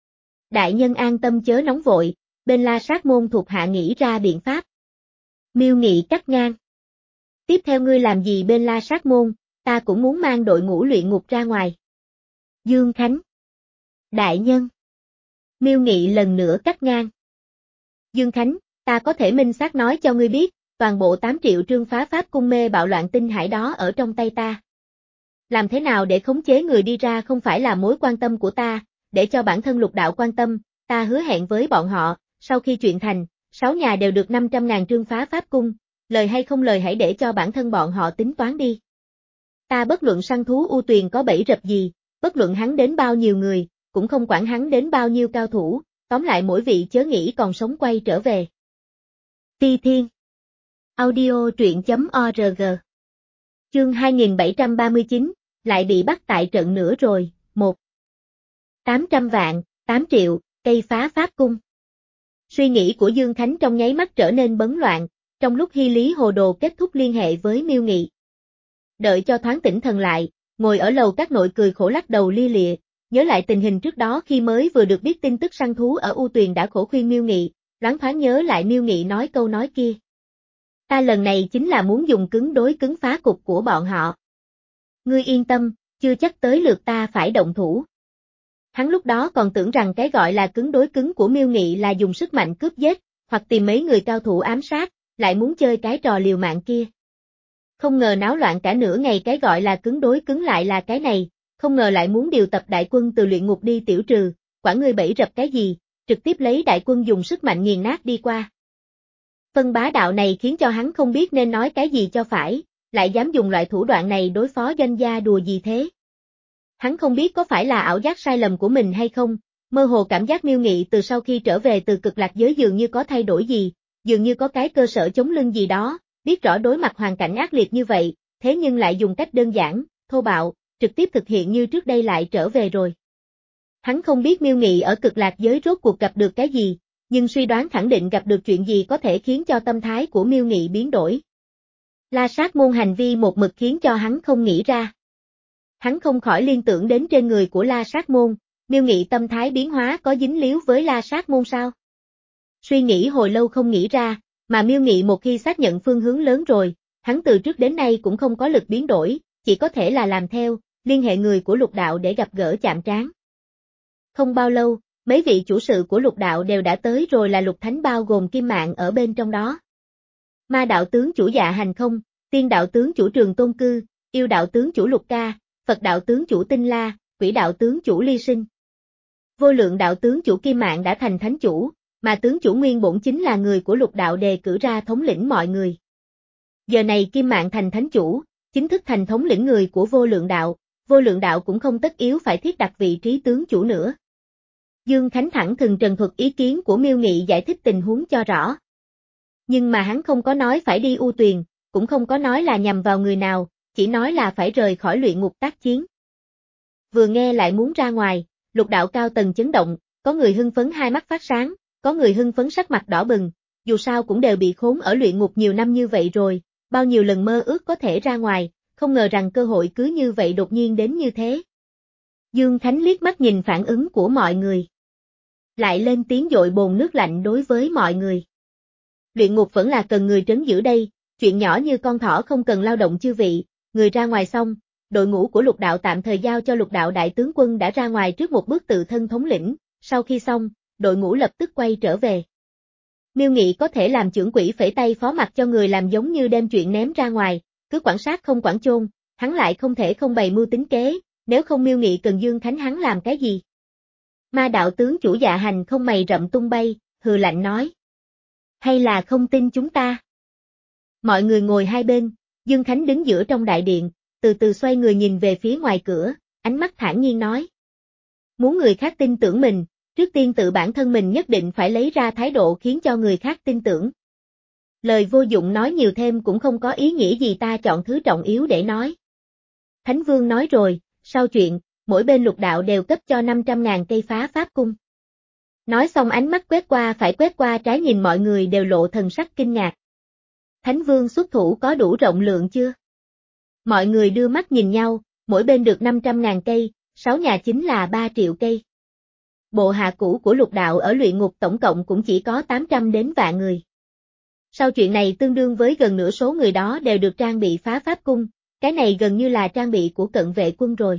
Đại nhân an tâm chớ nóng vội, bên La Sát Môn thuộc hạ nghĩ ra biện pháp. Miêu Nghị cắt ngang. Tiếp theo ngươi làm gì bên La Sát Môn, ta cũng muốn mang đội ngũ luyện ngục ra ngoài. Dương Khánh. Đại nhân. Miêu Nghị lần nữa cắt ngang. Dương Khánh, ta có thể minh xác nói cho ngươi biết, toàn bộ tám triệu trương phá pháp cung mê bạo loạn tinh hải đó ở trong tay ta. Làm thế nào để khống chế người đi ra không phải là mối quan tâm của ta, để cho bản thân Lục Đạo quan tâm, ta hứa hẹn với bọn họ, sau khi chuyện thành, sáu nhà đều được năm trăm ngàn trương phá pháp cung, lời hay không lời hãy để cho bản thân bọn họ tính toán đi. Ta bất luận săn thú U Tuyền có bẫy rập gì, bất luận hắn đến bao nhiêu người, cũng không quản hắn đến bao nhiêu cao thủ, tóm lại mỗi vị chớ nghĩ còn sống quay trở về. Ti Thiên. Audio truyện.org. Chương hai nghìn bảy trăm ba mươi chín, lại bị bắt tại trận nữa rồi, một. tám trăm vạn, tám triệu, cây phá pháp cung. Suy nghĩ của Dương Khánh trong nháy mắt trở nên bấn loạn, trong lúc Hy Lý hồ đồ kết thúc liên hệ với Miêu Nghị. Đợi cho thoáng tỉnh thần lại, ngồi ở lầu các nội cười khổ lắc đầu lia lịa, nhớ lại tình hình trước đó khi mới vừa được biết tin tức săn thú ở U Tuyền đã khổ khuyên Miêu Nghị, loáng thoáng nhớ lại Miêu Nghị nói câu nói kia. Ta lần này chính là muốn dùng cứng đối cứng phá cục của bọn họ. Ngươi yên tâm, chưa chắc tới lượt ta phải động thủ. Hắn lúc đó còn tưởng rằng cái gọi là cứng đối cứng của Miêu Nghị là dùng sức mạnh cướp giết, hoặc tìm mấy người cao thủ ám sát, lại muốn chơi cái trò liều mạng kia. Không ngờ náo loạn cả nửa ngày cái gọi là cứng đối cứng lại là cái này, không ngờ lại muốn điều tập đại quân từ luyện ngục đi tiểu trừ, quả ngươi bẫy rập cái gì, trực tiếp lấy đại quân dùng sức mạnh nghiền nát đi qua. Phân bá đạo này khiến cho hắn không biết nên nói cái gì cho phải, lại dám dùng loại thủ đoạn này đối phó doanh gia đùa gì thế. Hắn không biết có phải là ảo giác sai lầm của mình hay không, mơ hồ cảm giác Miêu Nghị từ sau khi trở về từ cực lạc giới dường như có thay đổi gì, dường như có cái cơ sở chống lưng gì đó, biết rõ đối mặt hoàn cảnh ác liệt như vậy, thế nhưng lại dùng cách đơn giản, thô bạo, trực tiếp thực hiện như trước đây lại trở về rồi. Hắn không biết Miêu Nghị ở cực lạc giới rốt cuộc gặp được cái gì, nhưng suy đoán khẳng định gặp được chuyện gì có thể khiến cho tâm thái của Miêu Nghị biến đổi. La Sát Môn hành vi một mực khiến cho hắn không nghĩ ra. Hắn không khỏi liên tưởng đến trên người của La Sát Môn, Miêu Nghị tâm thái biến hóa có dính líu với La Sát Môn sao? Suy nghĩ hồi lâu không nghĩ ra, mà Miêu Nghị một khi xác nhận phương hướng lớn rồi, hắn từ trước đến nay cũng không có lực biến đổi, chỉ có thể là làm theo, liên hệ người của lục đạo để gặp gỡ chạm trán. Không bao lâu, mấy vị chủ sự của lục đạo đều đã tới rồi là lục thánh bao gồm Kim Mạng ở bên trong đó. Ma đạo tướng chủ Dạ Hành Không, Tiên đạo tướng chủ Trường Tôn Cư, Yêu đạo tướng chủ Lục Ca, Phật đạo tướng chủ Tinh La, Quỷ đạo tướng chủ Ly Sinh. Vô lượng đạo tướng chủ Kim Mạng đã thành thánh chủ, mà tướng chủ nguyên bổn chính là người của lục đạo đề cử ra thống lĩnh mọi người. Giờ này Kim Mạng thành thánh chủ, chính thức thành thống lĩnh người của vô lượng đạo, vô lượng đạo cũng không tất yếu phải thiết đặt vị trí tướng chủ nữa. Dương Khánh thẳng thừng trần thuật ý kiến của Miêu Nghị giải thích tình huống cho rõ. Nhưng mà hắn không có nói phải đi U Tuyền, cũng không có nói là nhằm vào người nào, chỉ nói là phải rời khỏi luyện ngục tác chiến. Vừa nghe lại muốn ra ngoài, lục đạo cao tầng chấn động, có người hưng phấn hai mắt phát sáng, có người hưng phấn sắc mặt đỏ bừng, dù sao cũng đều bị khốn ở luyện ngục nhiều năm như vậy rồi, bao nhiêu lần mơ ước có thể ra ngoài, không ngờ rằng cơ hội cứ như vậy đột nhiên đến như thế. Dương Khánh liếc mắt nhìn phản ứng của mọi người. Lại lên tiếng dội bồn nước lạnh đối với mọi người. Luyện ngục vẫn là cần người trấn giữ đây, chuyện nhỏ như con thỏ không cần lao động chư vị, người ra ngoài xong, đội ngũ của lục đạo tạm thời giao cho lục đạo đại tướng quân đã ra ngoài trước một bước tự thân thống lĩnh, sau khi xong, đội ngũ lập tức quay trở về. Miêu Nghị có thể làm trưởng quỹ phẩy tay phó mặc cho người làm giống như đem chuyện ném ra ngoài, cứ quản sát không quản chôn, hắn lại không thể không bày mưu tính kế, nếu không Miêu Nghị cần Dương Khánh hắn làm cái gì? Ma đạo tướng chủ Dạ Hành Không mày rậm tung bay, hừ lạnh nói. Hay là không tin chúng ta? Mọi người ngồi hai bên, Dương Khánh đứng giữa trong đại điện, từ từ xoay người nhìn về phía ngoài cửa, ánh mắt thản nhiên nói. Muốn người khác tin tưởng mình, trước tiên tự bản thân mình nhất định phải lấy ra thái độ khiến cho người khác tin tưởng. Lời vô dụng nói nhiều thêm cũng không có ý nghĩa gì, ta chọn thứ trọng yếu để nói. Thánh Vương nói rồi, sau chuyện, mỗi bên lục đạo đều cấp cho năm trăm ngàn cây phá pháp cung. Nói xong ánh mắt quét qua phải quét qua trái nhìn mọi người đều lộ thần sắc kinh ngạc. Thánh Vương xuất thủ có đủ rộng lượng chưa? Mọi người đưa mắt nhìn nhau, mỗi bên được năm trăm ngàn cây, sáu nhà chính là ba triệu cây. Bộ hạ cũ của lục đạo ở luyện ngục tổng cộng cũng chỉ có tám trăm đến vạn người. Sau chuyện này tương đương với gần nửa số người đó đều được trang bị phá pháp cung, cái này gần như là trang bị của cận vệ quân rồi.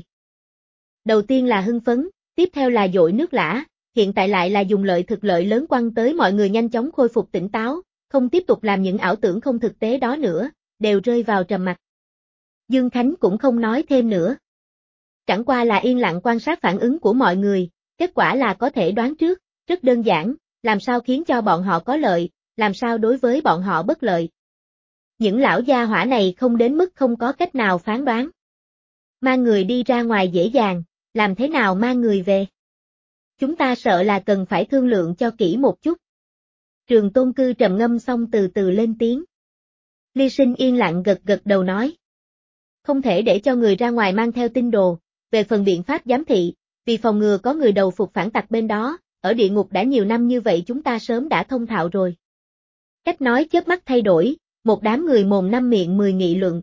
Đầu tiên là hưng phấn, tiếp theo là dội nước lã, hiện tại lại là dùng lợi thực lợi lớn quăng tới mọi người nhanh chóng khôi phục tỉnh táo, không tiếp tục làm những ảo tưởng không thực tế đó nữa, đều rơi vào trầm mặc. Dương Khánh cũng không nói thêm nữa. Chẳng qua là yên lặng quan sát phản ứng của mọi người, kết quả là có thể đoán trước, rất đơn giản, làm sao khiến cho bọn họ có lợi, làm sao đối với bọn họ bất lợi. Những lão gia hỏa này không đến mức không có cách nào phán đoán. Mang người đi ra ngoài dễ dàng, làm thế nào mang người về? Chúng ta sợ là cần phải thương lượng cho kỹ một chút. Trường Tôn Cư trầm ngâm xong từ từ lên tiếng. Ly Sinh yên lặng gật gật đầu nói. Không thể để cho người ra ngoài mang theo tin đồ, về phần biện pháp giám thị, vì phòng ngừa có người đầu phục phản tặc bên đó, ở địa ngục đã nhiều năm như vậy chúng ta sớm đã thông thạo rồi. Cách nói chớp mắt thay đổi, một đám người mồm năm miệng mười nghị luận.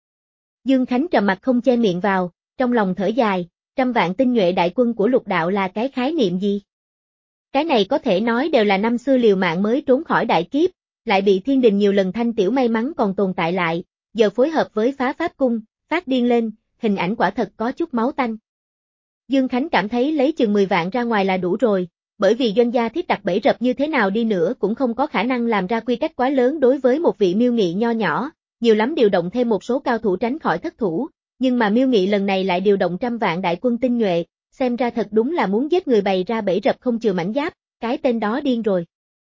Dương Khánh trầm mặt không che miệng vào, trong lòng thở dài, trăm vạn tinh nhuệ đại quân của lục đạo là cái khái niệm gì? Cái này có thể nói đều là năm xưa liều mạng mới trốn khỏi đại kiếp, lại bị thiên đình nhiều lần thanh tiểu may mắn còn tồn tại lại, giờ phối hợp với phá pháp cung, phát điên lên, hình ảnh quả thật có chút máu tanh. Dương Khánh cảm thấy lấy chừng mười vạn ra ngoài là đủ rồi, bởi vì doanh gia thiết đặt bẫy rập như thế nào đi nữa cũng không có khả năng làm ra quy cách quá lớn đối với một vị Miêu Nghị nho nhỏ, nhiều lắm điều động thêm một số cao thủ tránh khỏi thất thủ, nhưng mà Miêu Nghị lần này lại điều động trăm vạn đại quân tinh nhuệ, xem ra thật đúng là muốn giết người bày ra bẫy rập không chừa mảnh giáp, cái tên đó điên rồi.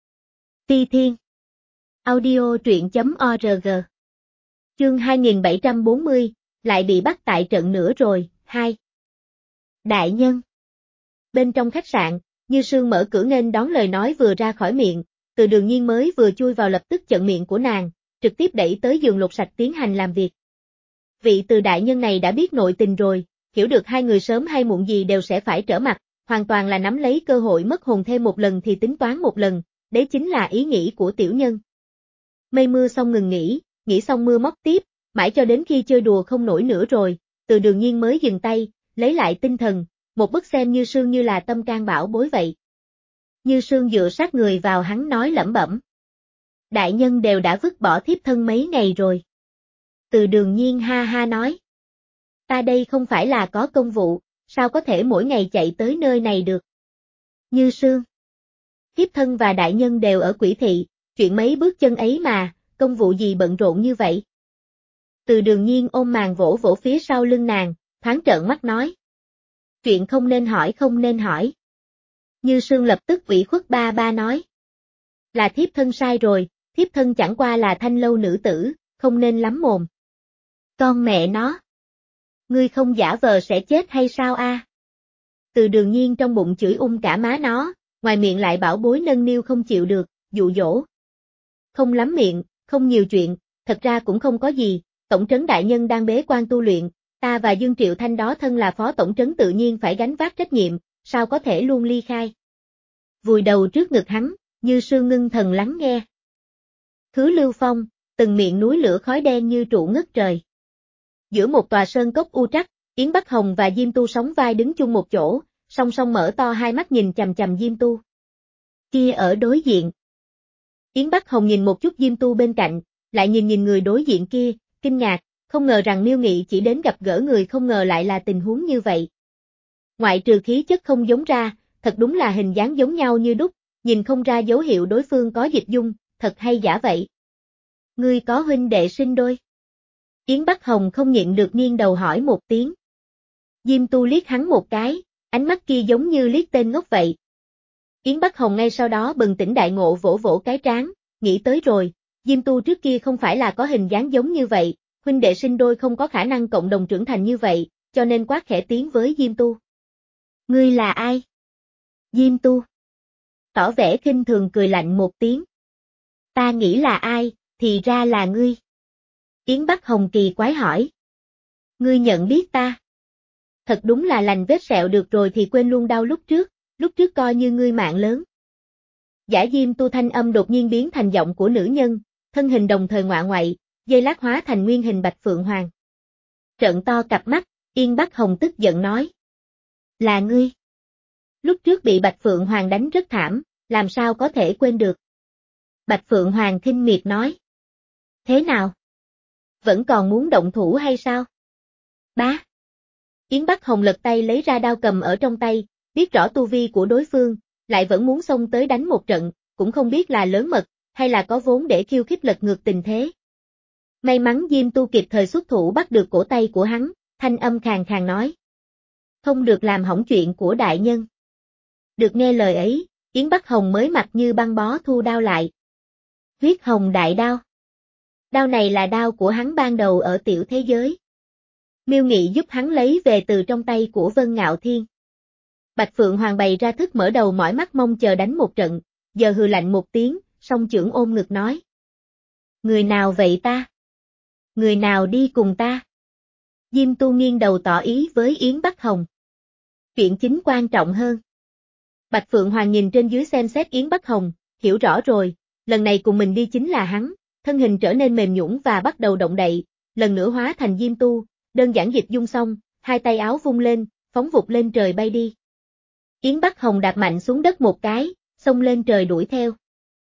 Phi Thiên Audio truyện.org Chương hai nghìn bảy trăm bốn mươi, lại bị bắt tại trận nữa rồi, hai. Đại nhân Bên trong khách sạn, Như Sương mở cửa nghênh đón lời nói vừa ra khỏi miệng, Từ Đường Nhiên mới vừa chui vào lập tức chặn miệng của nàng, trực tiếp đẩy tới giường lột sạch tiến hành làm việc. Vị Từ đại nhân này đã biết nội tình rồi, hiểu được hai người sớm hay muộn gì đều sẽ phải trở mặt, hoàn toàn là nắm lấy cơ hội mất hồn thêm một lần thì tính toán một lần, đấy chính là ý nghĩ của tiểu nhân. Mây mưa xong ngừng nghỉ, nghỉ xong mưa móc tiếp, mãi cho đến khi chơi đùa không nổi nữa rồi, Từ Đường Nhiên mới dừng tay, lấy lại tinh thần, một bức xem Như Sương như là tâm can bảo bối vậy. Như Sương dựa sát người vào hắn nói lẩm bẩm. Đại nhân đều đã vứt bỏ thiếp thân mấy ngày rồi. Từ Đường Nhiên ha ha nói. Ta đây không phải là có công vụ, sao có thể mỗi ngày chạy tới nơi này được. Như Sương. Thiếp thân và đại nhân đều ở Quỷ Thị, chuyện mấy bước chân ấy mà, công vụ gì bận rộn như vậy. Từ Đường Nhiên ôm màn vỗ vỗ phía sau lưng nàng, thoáng trợn mắt nói. Chuyện không nên hỏi không nên hỏi. Như Sương lập tức ủy khuất ba ba nói. Là thiếp thân sai rồi, thiếp thân chẳng qua là thanh lâu nữ tử, không nên lắm mồm. Con mẹ nó. Ngươi không giả vờ sẽ chết hay sao a? Từ Đường Nhiên trong bụng chửi ung cả má nó, ngoài miệng lại bảo bối nâng niu không chịu được, dụ dỗ. Không lắm miệng, không nhiều chuyện, thật ra cũng không có gì, tổng trấn đại nhân đang bế quan tu luyện, ta và Dương Triệu Thanh đó thân là phó tổng trấn tự nhiên phải gánh vác trách nhiệm, sao có thể luôn ly khai. Vùi đầu trước ngực hắn, Như Sương ngưng thần lắng nghe. Khứ Lưu Phong, từng miệng núi lửa khói đen như trụ ngất trời. Giữa một tòa sơn cốc u trắc, Yến Bắc Hồng và Diêm Tu sóng vai đứng chung một chỗ, song song mở to hai mắt nhìn chằm chằm Diêm Tu. Kia ở đối diện. Yến Bắc Hồng nhìn một chút Diêm Tu bên cạnh, lại nhìn nhìn người đối diện kia, kinh ngạc, không ngờ rằng Miêu Nghị chỉ đến gặp gỡ người không ngờ lại là tình huống như vậy. Ngoại trừ khí chất không giống ra, thật đúng là hình dáng giống nhau như đúc, nhìn không ra dấu hiệu đối phương có dịch dung, thật hay giả vậy. Ngươi có huynh đệ sinh đôi. Yến Bắc Hồng không nhịn được nghiêng đầu hỏi một tiếng. Diêm Tu liếc hắn một cái, ánh mắt kia giống như liếc tên ngốc vậy. Yến Bắc Hồng ngay sau đó bừng tỉnh đại ngộ vỗ vỗ cái trán, nghĩ tới rồi, Diêm Tu trước kia không phải là có hình dáng giống như vậy, huynh đệ sinh đôi không có khả năng cộng đồng trưởng thành như vậy, cho nên quát khẽ tiếng với Diêm Tu. Ngươi là ai? Diêm Tu. Tỏ vẻ khinh thường cười lạnh một tiếng. Ta nghĩ là ai, thì ra là ngươi. Yến Bắc Hồng kỳ quái hỏi. Ngươi nhận biết ta. Thật đúng là lành vết sẹo được rồi thì quên luôn đau lúc trước, lúc trước coi như ngươi mạng lớn. Giả Diêm Tu thanh âm đột nhiên biến thành giọng của nữ nhân, thân hình đồng thời ngoạ ngoại, dây lát hóa thành nguyên hình Bạch Phượng Hoàng. Trợn to cặp mắt, Yến Bắc Hồng tức giận nói. Là ngươi. Lúc trước bị Bạch Phượng Hoàng đánh rất thảm, làm sao có thể quên được. Bạch Phượng Hoàng khinh miệt nói. Thế nào? Vẫn còn muốn động thủ hay sao? Bá. Yến Bắc Hồng lật tay lấy ra đao cầm ở trong tay, biết rõ tu vi của đối phương, lại vẫn muốn xông tới đánh một trận, cũng không biết là lớn mật, hay là có vốn để khiêu khích lật ngược tình thế. May mắn Diêm Tu kịp thời xuất thủ bắt được cổ tay của hắn, thanh âm khàn khàn nói. Không được làm hỏng chuyện của đại nhân. Được nghe lời ấy, Yến Bắc Hồng mới mặt như băng bó thu đao lại. Huyết hồng đại đao. Đao này là đao của hắn ban đầu ở tiểu thế giới. Miêu Nghị giúp hắn lấy về từ trong tay của Vân Ngạo Thiên. Bạch Phượng Hoàng bày ra thức mở đầu mỏi mắt mong chờ đánh một trận, giờ hừ lạnh một tiếng, song chưởng ôm ngực nói. Người nào vậy ta? Người nào đi cùng ta? Diêm Tu nghiêng đầu tỏ ý với Yến Bắc Hồng. Chuyện chính quan trọng hơn. Bạch Phượng Hoàng nhìn trên dưới xem xét Yến Bắc Hồng, hiểu rõ rồi, lần này cùng mình đi chính là hắn, thân hình trở nên mềm nhũn và bắt đầu động đậy, lần nữa hóa thành Diêm Tu, đơn giản dịch dung xong, hai tay áo vung lên, phóng vụt lên trời bay đi. Yến Bắc Hồng đạp mạnh xuống đất một cái, xông lên trời đuổi theo.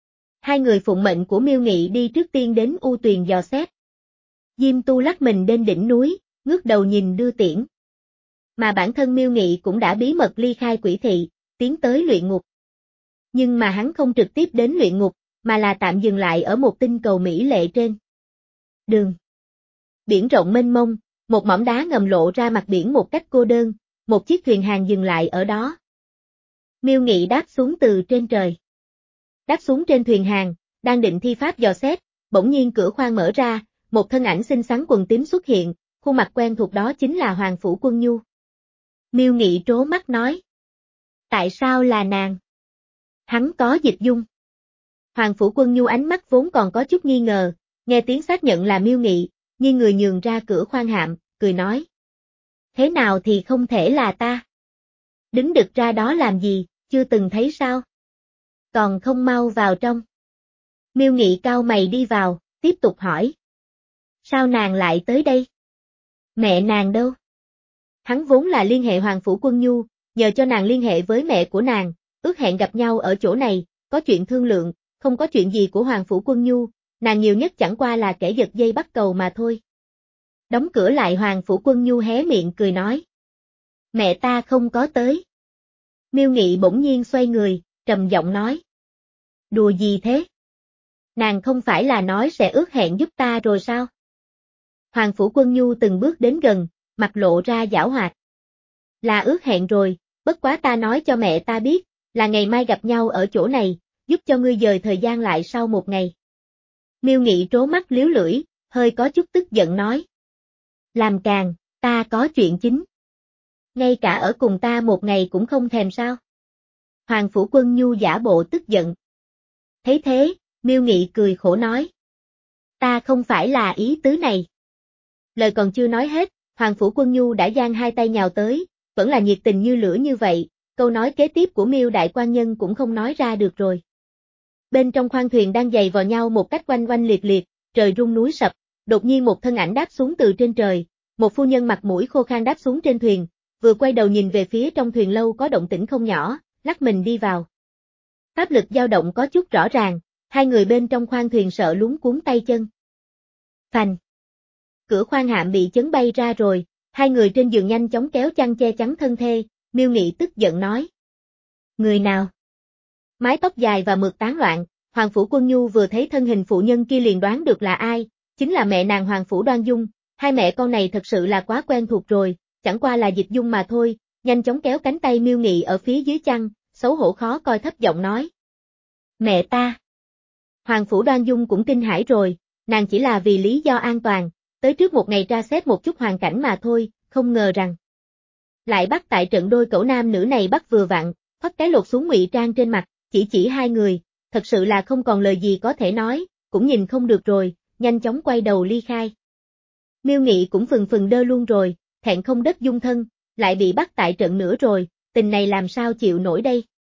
Hai người phụng mệnh của Miêu Nghị đi trước tiên đến U Tuyền dò xét. Diêm Tu lắc mình lên đỉnh núi, ngước đầu nhìn đưa tiễn. Mà bản thân Miêu Nghị cũng đã bí mật ly khai Quỷ thị, tiến tới luyện ngục. Nhưng mà hắn không trực tiếp đến luyện ngục, mà là tạm dừng lại ở một tinh cầu mỹ lệ trên đường. Biển rộng mênh mông, một mỏm đá ngầm lộ ra mặt biển một cách cô đơn, một chiếc thuyền hàng dừng lại ở đó. Miêu Nghị đáp xuống từ trên trời. Đáp xuống trên thuyền hàng, đang định thi pháp dò xét, bỗng nhiên cửa khoang mở ra, một thân ảnh xinh xắn quần tím xuất hiện, khuôn mặt quen thuộc đó chính là Hoàng Phủ Quân Nhu. Miêu Nghị trố mắt nói. Tại sao là nàng? Hắn có dịch dung. Hoàng Phủ Quân Nhu ánh mắt vốn còn có chút nghi ngờ, nghe tiếng xác nhận là Miêu Nghị, nghiêng người nhường ra cửa khoang hạm, cười nói. Thế nào thì không thể là ta? Đứng đực ra đó làm gì, chưa từng thấy sao? Còn không mau vào trong. Miêu Nghị cau mày đi vào, tiếp tục hỏi. Sao nàng lại tới đây? Mẹ nàng đâu? Hắn vốn là liên hệ Hoàng Phủ Quân Nhu, nhờ cho nàng liên hệ với mẹ của nàng, ước hẹn gặp nhau ở chỗ này, có chuyện thương lượng, không có chuyện gì của Hoàng Phủ Quân Nhu, nàng nhiều nhất chẳng qua là kẻ giật dây bắt cầu mà thôi. Đóng cửa lại Hoàng Phủ Quân Nhu hé miệng cười nói. Mẹ ta không có tới. Miêu Nghị bỗng nhiên xoay người, trầm giọng nói. Đùa gì thế? Nàng không phải là nói sẽ ước hẹn giúp ta rồi sao? Hoàng Phủ Quân Nhu từng bước đến gần, mặt lộ ra giảo hoạt. Là ước hẹn rồi, bất quá ta nói cho mẹ ta biết, là ngày mai gặp nhau ở chỗ này, giúp cho ngươi dời thời gian lại sau một ngày. Miêu Nghị trố mắt liếu lưỡi, hơi có chút tức giận nói. Làm càng, ta có chuyện chính. Ngay cả ở cùng ta một ngày cũng không thèm sao? Hoàng Phủ Quân Nhu giả bộ tức giận. Thấy thế, Miêu Nghị cười khổ nói. Ta không phải là ý tứ này. Lời còn chưa nói hết, Hoàng Phủ Quân Nhu đã giang hai tay nhào tới, vẫn là nhiệt tình như lửa như vậy, câu nói kế tiếp của Miêu Đại Quan Nhân cũng không nói ra được rồi. Bên trong khoang thuyền đang giày vò nhau một cách oanh oanh liệt liệt, trời rung núi sập, đột nhiên một thân ảnh đáp xuống từ trên trời, một phu nhân mặt mũi khô khan đáp xuống trên thuyền, vừa quay đầu nhìn về phía trong thuyền lâu có động tĩnh không nhỏ, lắc mình đi vào. Pháp lực dao động có chút rõ ràng, hai người bên trong khoang thuyền sợ luống cuống tay chân. Phành. Cửa khoang hạm bị chấn bay ra rồi, hai người trên giường nhanh chóng kéo chăn che chắn thân thê, Miêu Nghị tức giận nói. Người nào? Mái tóc dài và mượt tán loạn, Hoàng Phủ Quân Nhu vừa thấy thân hình phụ nhân kia liền đoán được là ai, chính là mẹ nàng Hoàng Phủ Đoan Dung, hai mẹ con này thật sự là quá quen thuộc rồi, chẳng qua là dịch dung mà thôi, nhanh chóng kéo cánh tay Miêu Nghị ở phía dưới chăn, xấu hổ khó coi thấp giọng nói. Mẹ ta! Hoàng Phủ Đoan Dung cũng kinh hãi rồi, nàng chỉ là vì lý do an toàn, tới trước một ngày tra xét một chút hoàn cảnh mà thôi, không ngờ rằng. Lại bắt tại trận đôi cẩu nam nữ này bắt vừa vặn, thoát cái lột xuống ngụy trang trên mặt, chỉ chỉ hai người, thật sự là không còn lời gì có thể nói, cũng nhìn không được rồi, nhanh chóng quay đầu ly khai. Miêu Nghị cũng phừng phừng đơ luôn rồi, thẹn không đất dung thân, lại bị bắt tại trận nữa rồi, tình này làm sao chịu nổi đây.